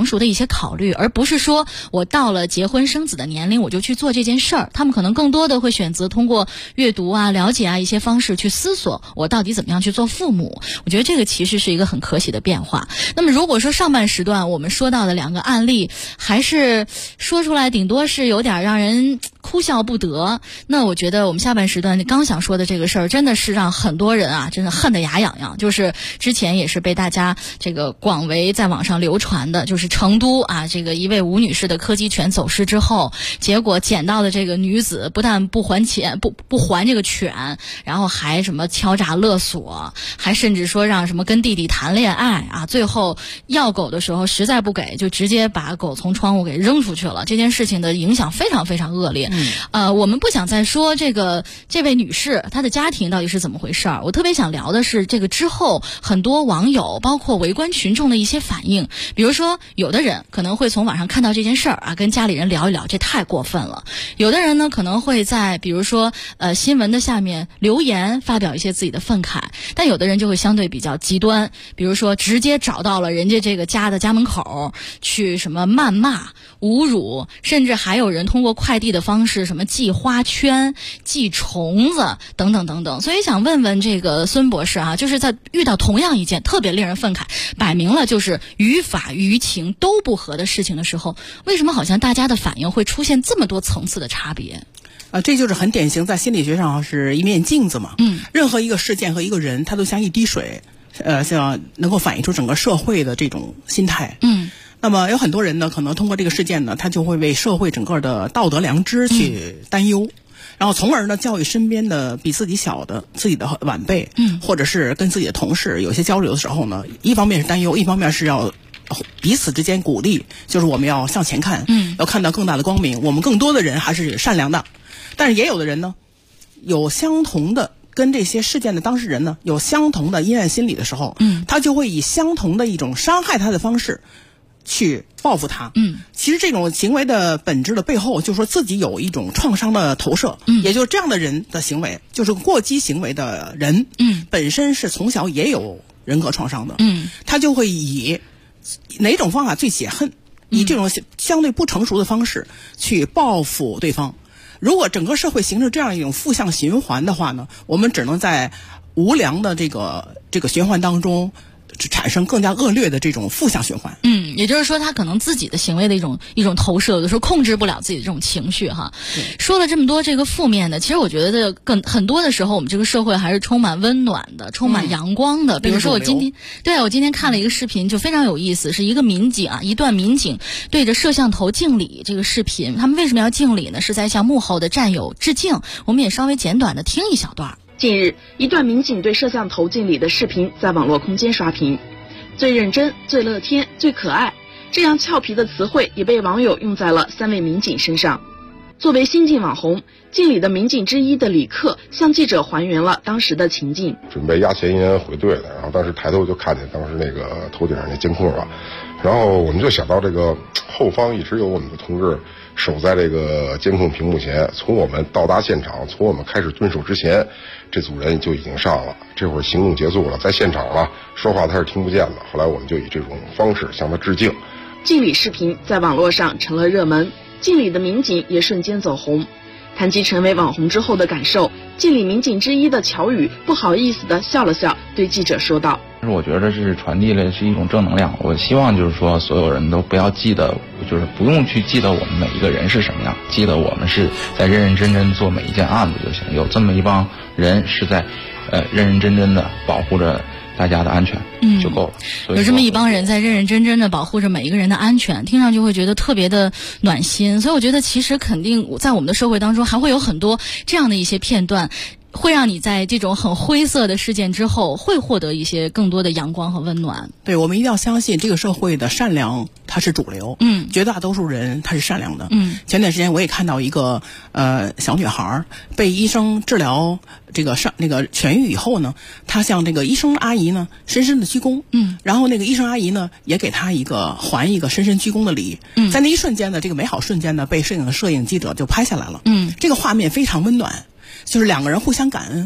成熟的一些考虑，而不是说我到了结婚生子的年龄我就去做这件事儿。他们可能更多的会选择通过阅读啊、了解啊一些方式去思索我到底怎么样去做父母。我觉得这个其实是一个很可喜的变化。那么如果说上半时段我们说到的2个案例，还是说出来顶多是有点让人哭笑不得，那我觉得我们下半时段刚想说的这个事儿，真的是让很多人啊真的恨得牙痒痒。就是之前也是被大家这个广为在网上流传的，就是成都啊这个一位吴女士的柯基犬走失之后，结果捡到的这个女子不但不还钱，不还这个犬，然后还什么敲诈勒索，还甚至说让什么跟弟弟谈恋爱啊，最后要狗的时候实在不给，就直接把狗从窗户给扔出去了。这件事情的影响非常非常恶劣。我们不想再说这位女士她的家庭到底是怎么回事儿，我特别想聊的是这个之后很多网友包括围观群众的一些反应。比如说有的人可能会从网上看到这件事儿啊，跟家里人聊一聊，这太过分了。有的人呢可能会在比如说新闻的下面留言发表一些自己的愤慨，但有的人就会相对比较极端，比如说直接找到了人家这个家的家门口去什么谩骂侮辱，甚至还有人通过快递的方式什么寄花圈、寄虫子等等等等。所以想问问这个孙博士啊，就是在遇到同样一件特别令人愤慨，摆明了就是于法于情都不合的事情的时候，为什么好像大家的反应会出现这么多层次的差别？ 这就是很典型，在心理学上是一面镜子嘛。任何一个事件和一个人，它都像一滴水，像能够反映出整个社会的这种心态。那么有很多人呢，可能通过这个事件呢，他就会为社会整个的道德良知去担忧，然后从而呢教育身边的比自己小的自己的晚辈，或者是跟自己的同事有些交流的时候呢，一方面是担忧，一方面是要彼此之间鼓励，就是我们要向前看，要看到更大的光明。我们更多的人还是善良的，但是也有的人呢，有相同的跟这些事件的当事人呢有相同的阴暗心理的时候，他就会以相同的一种伤害他的方式去报复他。其实这种行为的本质的背后，就是说自己有一种创伤的投射，也就是这样的人的行为，就是过激行为的人，本身是从小也有人格创伤的，他就会以哪种方法最解恨，以这种相对不成熟的方式去报复对方。如果整个社会形成这样一种负向循环的话呢，我们只能在无良的这个循环当中产生更加恶劣的这种负向循环。 也就是说他可能自己的行为的一种投射，有的时候控制不了自己的这种情绪哈。说了这么多这个负面的，其实我觉得很多的时候我们这个社会还是充满温暖的，充满阳光的。比如说我今天看了一个视频，就非常有意思，是一段民警对着摄像头敬礼。这个视频他们为什么要敬礼呢？是在向幕后的战友致敬。我们也稍微简短的听一小段。 近日，一段民警对摄像头敬礼的视频在网络空间刷屏。最认真、最乐天、最可爱，这样俏皮的词汇也被网友用在了3位民警身上。作为新晋网红，敬礼的民警之一的李克向记者还原了当时的情境。 准备押前烟回队的，然后当时抬头就看见当时那个头顶上那监控了，然后我们就想到这个后方一直有我们的同志守在这个监控屏幕前，从我们到达现场，从我们开始蹲守之前，这组人就已经上了，这会儿行动结束了，在现场了，说话他是听不见的。后来我们就以这种方式向他致敬。 敬礼视频在网络上成了热门，敬礼的民警也瞬间走红。谈及成为网红之后的感受，敬礼民警之一的乔宇不好意思地笑了笑，对记者说道： 但是我觉得这是传递了是一种正能量，我希望就是说所有人都不要记得，就是不用去记得我们每一个人是什么样，记得我们是在认认真真做每一件案子就行，有这么一帮人是在认认真真的保护着大家的安全就够了。 有这么一帮人在认认真真的保护着每一个人的安全，听上去会觉得特别的暖心。所以我觉得其实肯定在我们的社会当中还会有很多这样的一些片段，会让你在这种很灰色的事件之后会获得一些更多的阳光和温暖。 对，我们一定要相信这个社会的善良它是主流，绝大多数人他是善良的。前段时间我也看到一个小女孩被医生治疗这个痊愈以后呢，她向这个医生阿姨呢深深的鞠躬，然后那个医生阿姨呢也给她还一个深深鞠躬的礼。在那一瞬间呢，这个美好瞬间呢被摄影记者就拍下来了。这个画面非常温暖，就是两个人互相感恩，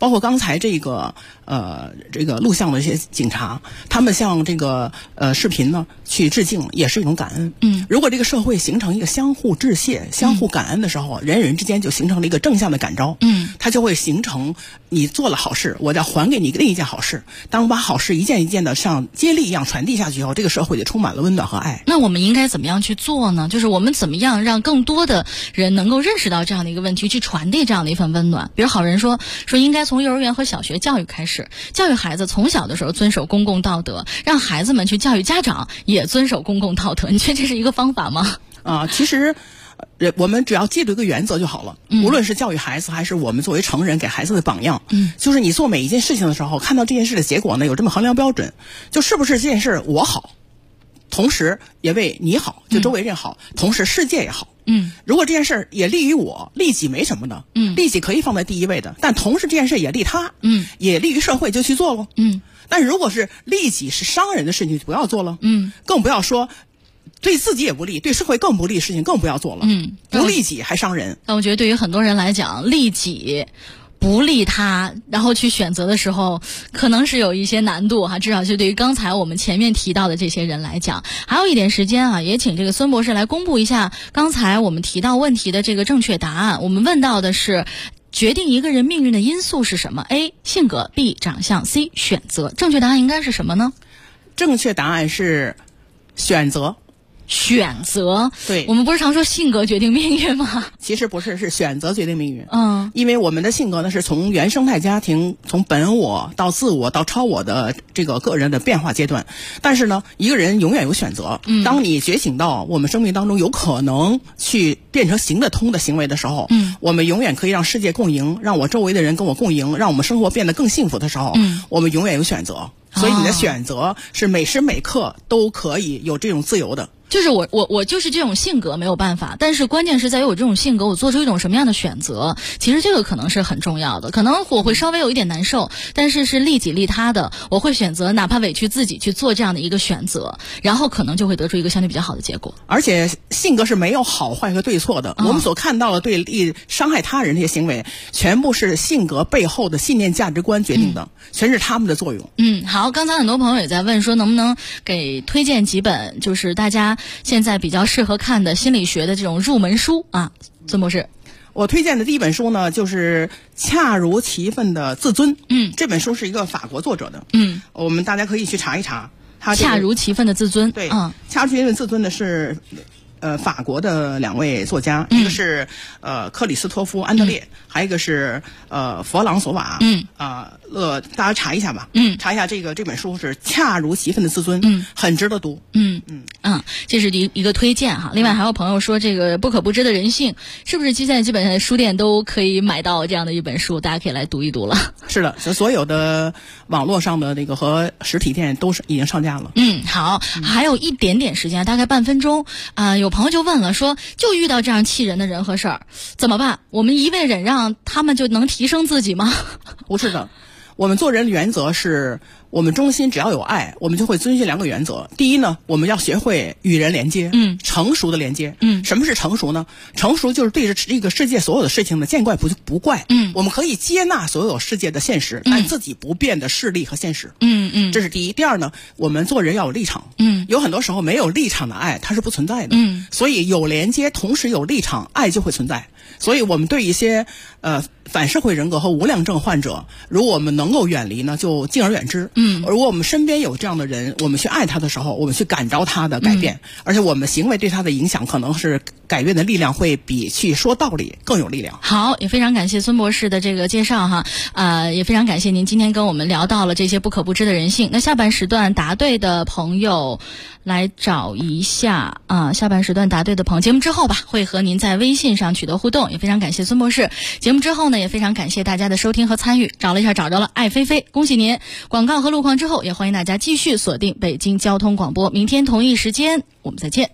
包括刚才这个录像的一些警察，他们向这个视频呢去致敬，也是一种感恩。如果这个社会形成一个相互致谢、相互感恩的时候，人与人之间就形成了一个正向的感召。它就会形成你做了好事，我要还给你另一件好事。当把好事一件一件的像接力一样传递下去以后，这个社会就充满了温暖和爱。 那我们应该怎么样去做呢？就是我们怎么样让更多的人能够认识到这样的一个问题，去传递这样的一份温暖。比如好人说应该从幼儿园和小学教育开始，教育孩子从小的时候遵守公共道德，让孩子们去教育家长也遵守公共道德。你觉得这是一个方法吗？ 其实我们只要记住一个原则就好了。无论是教育孩子还是我们作为成人给孩子的榜样，就是你做每一件事情的时候，看到这件事的结果呢，有这么衡量标准，就是不是这件事我好，同时也为你好，就周围人好，同时世界也好。如果这件事也利于我，利己没什么的，利己可以放在第一位的，但同时这件事也利他，也利于社会，就去做了。但如果是利己是伤人的事情，就不要做了。更不要说对自己也不利，对社会更不利的事情更不要做了。不利己还伤人。 但我觉得对于很多人来讲，利己不利他，然后去选择的时候，可能是有一些难度哈。至少是对于刚才我们前面提到的这些人来讲，还有一点时间啊，也请这个孙博士来公布一下刚才我们提到问题的这个正确答案。我们问到的是，决定一个人命运的因素是什么 ？A. 性格 B. 长相 C. 选择。正确答案应该是什么呢？ 正确答案是选择。 选择， 对， 我们不是常说性格决定命运吗？ 其实不是，是选择决定命运。因为我们的性格呢，是从原生态家庭，从本我到自我到超我的这个个人的变化阶段。但是呢，一个人永远有选择。当你觉醒到我们生命当中有可能去变成行得通的行为的时候，我们永远可以让世界共赢，让我周围的人跟我共赢，让我们生活变得更幸福的时候，我们永远有选择。所以你的选择是每时每刻都可以有这种自由的。 就是我就是这种性格没有办法，但是关键是在于我这种性格我做出一种什么样的选择，其实这个可能是很重要的。可能我会稍微有一点难受，但是是利己利他的，我会选择哪怕委屈自己去做这样的一个选择，然后可能就会得出一个相对比较好的结果。 而且性格是没有好坏和对错的，我们所看到的对伤害他人这些行为，全部是性格背后的信念价值观决定的，全是他们的作用。 好，刚才很多朋友也在问说能不能给推荐几本就是大家现在比较适合看的心理学的这种入门书啊，孙博士。 我推荐的第一本书呢，就是恰如其分的自尊。这本书是一个法国作者的。我们大家可以去查一查。 恰如其分的自尊。 对，恰如其分的自尊的是法国的两位作家，一个是克里斯托夫·安德烈，还有一个是弗朗索瓦。大家查一下吧。查一下这本书是恰如其分的自尊，很值得读。 这是一个推荐哈。另外还有朋友说，这个不可不知的人性，是不是现在基本上书店都可以买到这样的一本书，大家可以来读一读了。 是的，所有的网络上的那个和实体店都是已经上架了。 好，还有一点点时间，大概半分钟有朋友就问了，说就遇到这样气人的人和事儿怎么办？我们一味忍让他们就能提升自己吗？ 不是的，我们做人的原则是，我们中心只要有爱，我们就会遵循两个原则。第一呢，我们要学会与人连接，成熟的连接。什么是成熟呢？成熟就是对着这个世界所有的事情呢，见怪不怪。我们可以接纳所有世界的现实，但自己不变的势力和现实。这是第一。第二呢，我们做人要有立场。有很多时候没有立场的爱它是不存在的。所以有连接，同时有立场，爱就会存在。所以我们对一些反社会人格和无量症患者，如果我们能够远离呢，就敬而远之。如果我们身边有这样的人，我们去爱他的时候，我们去感召他的改变，而且我们行为对他的影响，可能是改变的力量会比去说道理更有力量。 好，也非常感谢孙博士的这个介绍哈，也非常感谢您今天跟我们聊到了这些不可不知的人性。那下半时段答对的朋友来找一下下半时段答对的朋友，节目之后吧，会和您在微信上取得互动。也非常感谢孙博士。节目之后呢，也非常感谢大家的收听和参与。找了一下，找着了爱菲菲，恭喜您！广告和路况之后，也欢迎大家继续锁定北京交通广播。明天同一时间我们再见。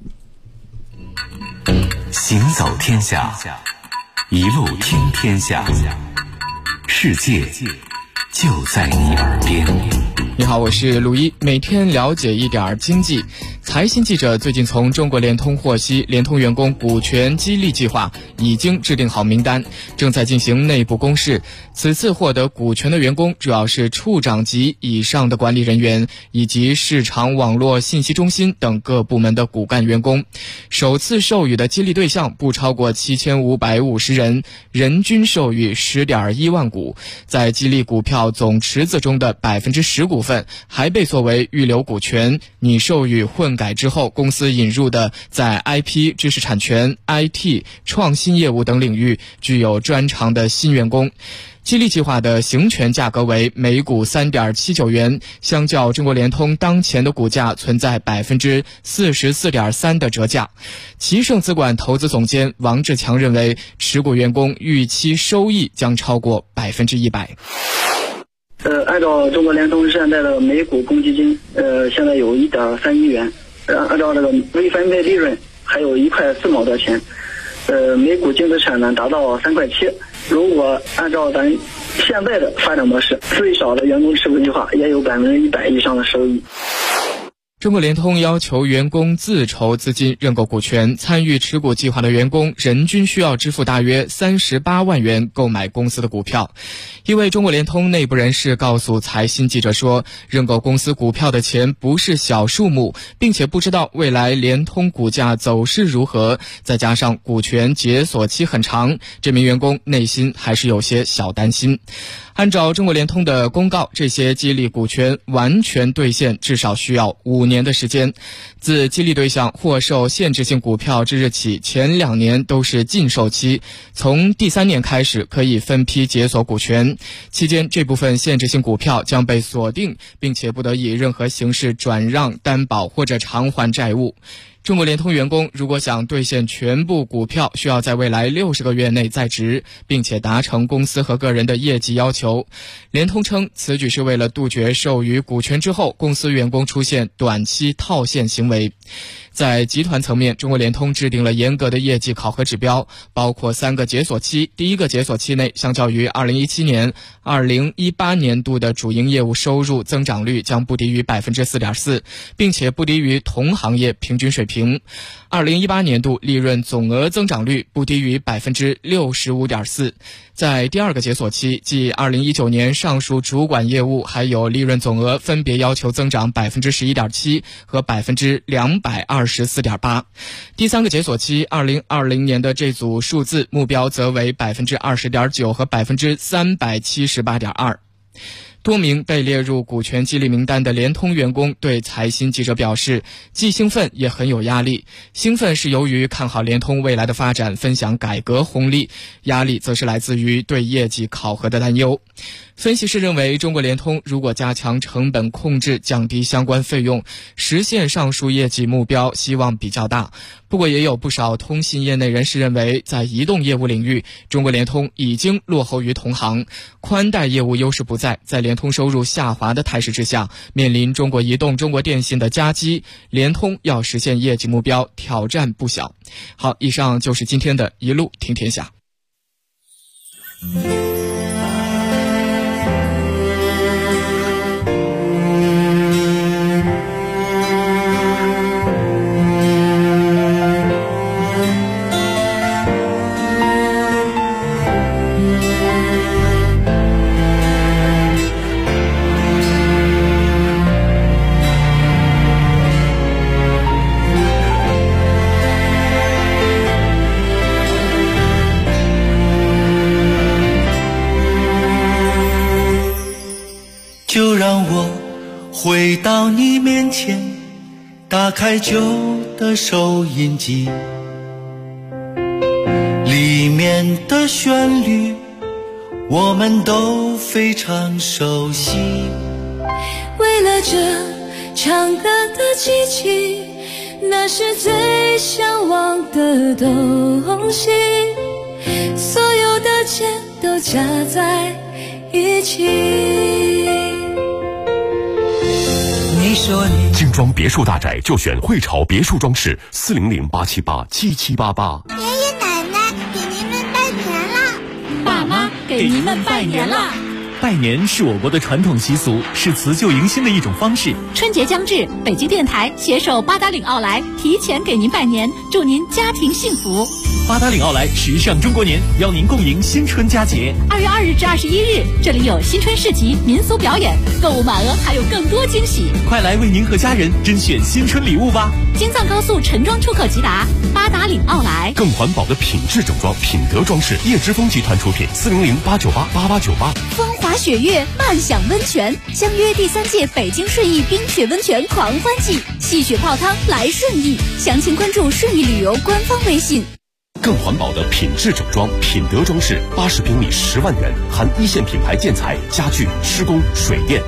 行走天下，一路听天下，世界就在你耳边。 你好，我是陆一，每天了解一点经济财财新记者最近从中国联通获悉，联通员工股权激励计划已经制定好名单，正在进行内部公示。此次获得股权的员工主要是处长级以上的管理人员，以及市场网络信息中心等各部门的骨干员工。首次授予的激励对象不超过7550人，人均授予10.1万股。在激励股票总池子中的10%股份还被作为预留股权，拟授予混改之后公司引入的在 IP 知识产权、IT 创新业务等领域具有专长的新员工。激励计划的行权价格为每股3.79元，相较中国联通当前的股价存在44.3%的折价。奇盛资管投资总监王志强认为，持股员工预期收益将超过100%。 按照中国联通现在的每股公积金，现在有1.3亿元，按照这个未分配利润还有1块4毛的钱，每股净资产呢达到3块7。如果按照咱现在的发展模式，最少的员工持股计划也有100%以上的收益。 中国联通要求员工自筹资金认购股权，参与持股计划的员工人均需要支付大约38万元购买公司的股票。一位中国联通内部人士告诉财新记者说，认购公司股票的钱不是小数目，并且不知道未来联通股价走势如何，再加上股权解锁期很长，这名员工内心还是有些小担心。按照中国联通的公告，这些激励股权完全兑现至少需要5年的时间。自激励对象获授限制性股票之日起，前2年都是禁售期，从第3年开始可以分批解锁股权。期间，这部分限制性股票将被锁定，并且不得以任何形式转让、担保或者偿还债务。中国联通员工如果想兑现全部股票，需要在未来60个月内在职，并且达成公司和个人的业绩要求。联通称，此举是为了杜绝授予股权之后公司员工出现短期套现行为。在集团层面，中国联通制定了严格的业绩考核指标，包括3个解锁期。第一个解锁期内，相较于2017年、2018年度的主营业务收入增长率将不低于 4.4%， 并且不低于同行业平均水平。2018年度利润总额增长率不低于 65.4%。在第二个解锁期，即2019年，上述主管业务还有利润总额分别要求增长 11.7% 和 224.8%。第三个解锁期，2020年的这组数字目标则为 20.9% 和 378.2%。多名被列入股权激励名单的联通员工对财新记者表示，既兴奋也很有压力。兴奋是由于看好联通未来的发展，分享改革红利，压力则是来自于对业绩考核的担忧。分析师认为，中国联通如果加强成本控制，降低相关费用，实现上述业绩目标希望比较大。不过也有不少通信业内人士认为，在移动业务领域，中国联通已经落后于同行，宽带业务优势不在，在联通收入下滑的态势之下，面临中国移动、中国电信的夹击，联通要实现业绩目标挑战不小。好，以上就是今天的一路听天下。 就让我回到你面前，打开旧的收音机，里面的旋律我们都非常熟悉。 为了这唱歌的机器，那是最向往的东西，所有的钱都加在一起。 精装别墅大宅就选汇潮别墅装饰，400-878-7788。 爷爷奶奶给您们拜年了， 爸妈给您们拜年了。 拜年是我国的传统习俗，是辞旧迎新的一种方式。 春节将至，北京电台携手八达岭奥莱提前给您拜年，祝您家庭幸福。 八达岭奥莱时尚中国年，邀您共迎新春佳节。 2月2日至21日，这里有新春市集、民俗表演，购物满额还有更多惊喜。 快来为您和家人甄选新春礼物吧！ 京藏高速陈庄出口即达，八达岭奥莱。 更环保的品质整装，品德装饰，叶之峰集团出品，400-898-8898。 风华雪月，漫享温泉，相约第3届北京顺义冰雪温泉狂欢季，戏雪泡汤来顺义。详情关注顺义旅游官方微信。 更环保的品质整装，品德装饰，80平米10万元，含一线品牌建材、家具、施工、水电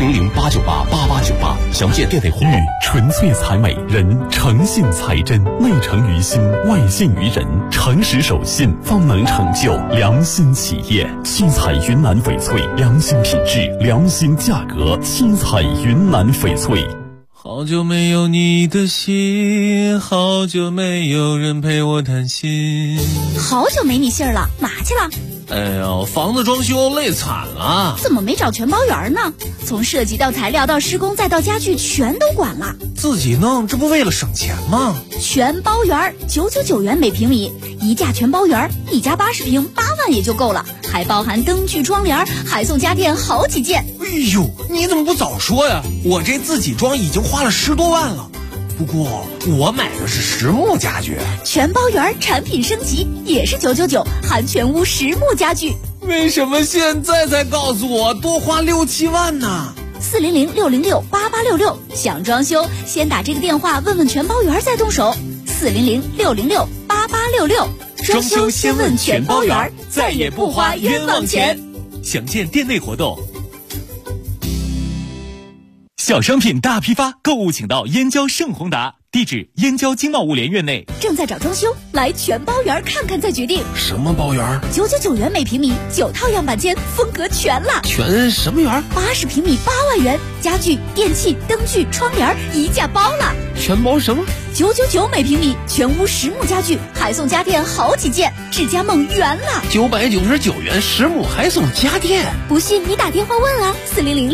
，400-898-8898。详见店内活动。 纯粹才美，人诚信才真，内诚于心，外信于人，诚实守信，方能成就良心企业。七彩云南翡翠，良心品质，良心价格。七彩云南翡翠。 好久没有你的信，好久没有人陪我谈心。 好久没你信儿了，哪去了？ 哎呀，房子装修累惨了。 怎么没找全包圆呢？从设计到材料到施工再到家具全都管了。 自己弄，这不为了省钱吗？ 全包圆，999元每平米，一价全包圆，一家80平8万也就够了，还包含灯具窗帘，还送家电好几件。 哎呦，你怎么不早说呀？我这自己装已经花了10多万了。不过我买的是实木家具， 全包圆产品升级也是999，含全屋实木家具。 为什么现在才告诉我多花6、7万呢 ？400-606-8866，想装修先打这个电话问问全包圆再动手。400-606-8866， 装修先问全包圆，再也不花冤枉钱。详见店内活动。小商品大批发，购物请到燕郊盛宏达，地址燕郊经贸物联院内。 正在找装修，来全包圆看看再决定。 什么包圆 ？999元每平米，9套样板间，风格全了。 全什么圆 ？80平米8万元，家具、电器、灯具、窗帘一价包了。 全包什么 ？999每平米，全屋实木家具，还送家电好几件，智家梦圆了。 999元实木还送家电， 不信你打电话问啊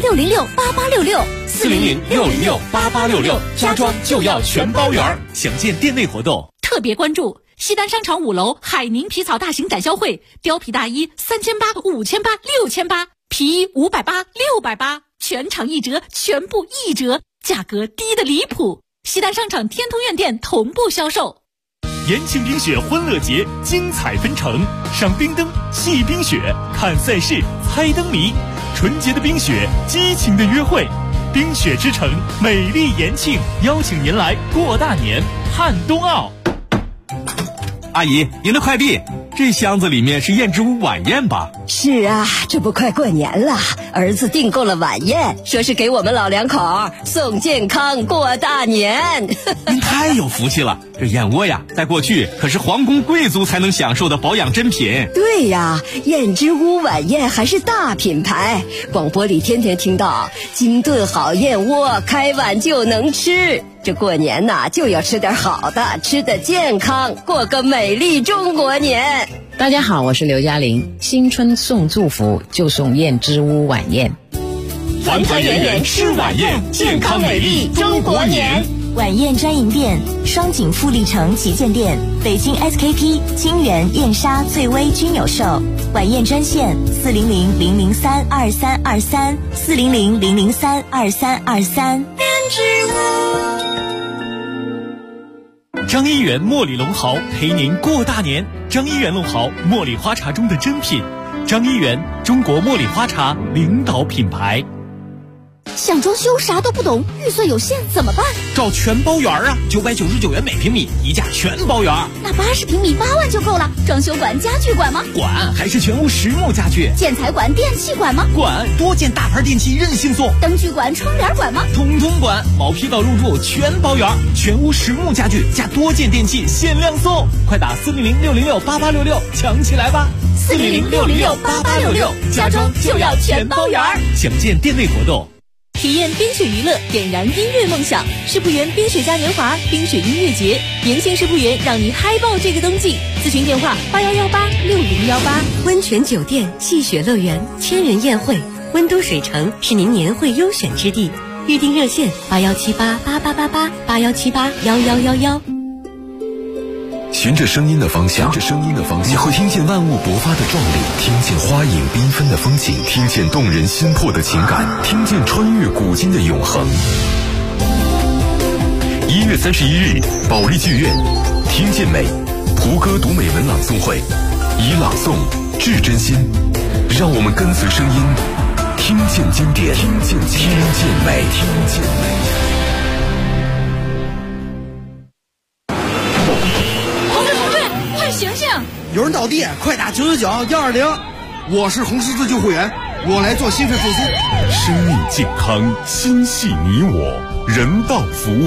，400-606-8866，400-606-8866，家装就要全包圆。详见店内活动。 特别关注西单商场5楼海宁皮草大型展销会，貂皮大衣3800、5800、6800，皮衣580、680，全场1折，全部1折，价格低得离谱。西单商场天通苑店同步销售。 延庆冰雪欢乐节精彩纷呈，赏冰灯、戏冰雪、看赛事、猜灯谜，纯洁的冰雪，激情的约会。冰雪之城，美丽延庆，邀请您来过大年，看冬奥。 阿姨，您的快递，这箱子里面是燕之屋晚宴吧？ 是啊，这不快过年了，儿子订购了晚宴，说是给我们老两口送健康过大年。 您太有福气了，这燕窝呀，在过去可是皇宫贵族才能享受的保养珍品。 对呀，燕之屋晚宴还是大品牌，广播里天天听到精炖好燕窝，开碗就能吃。这过年呐，就要吃点好的，吃得健康，过个美丽中国年。 大家好，我是刘嘉玲。新春送祝福，就送燕之屋晚宴。 团团圆圆吃晚宴，健康美丽中国年。 晚宴专营店：双井富力城旗舰店、北京 SKP、金源、燕莎、醉威均有售。晚宴专线400-003-2323，400-003-2323。 张一元茉莉龙毫陪您过大年。张一元龙毫，茉莉花茶中的珍品。张一元，中国茉莉花茶领导品牌。 想装修啥都不懂，预算有限怎么办？ 找全包圆啊，999元每平米，一价全包圆。 那80平米8万就够了。装修管、家具管吗？ 管，还是全屋实木家具。 建材管、电器管吗？ 管，多件大牌电器任性送。 灯具管、窗帘管吗？ 统统管，毛坯到入住全包圆，全屋实木家具加多件电器限量送，快打400-606-8866抢起来吧 ！400-606-8866，家装就要全包圆。 详见店内活动。 体验冰雪娱乐，点燃音乐梦想。世博园冰雪嘉年华冰雪音乐节，年轻世博园让你嗨爆这个冬季。咨询电话81186018。 温泉酒店、戏雪乐园、千人宴会，温都水城是您年会优选之地。预订热线8178888881781111。 循着声音的方向，你会听见万物勃发的壮丽，听见花影缤纷的风景，听见动人心魄的情感，听见穿越古今的永恒。1月31日，保利剧院，听见美，胡歌读美文朗诵会，以朗诵致真心，让我们跟随声音，听见经典，听见美，听见美。 醒醒！ 有人倒地，快打999-120。我是红十字救护员，我来做心肺复苏。 生命健康，心系你我，人道服务。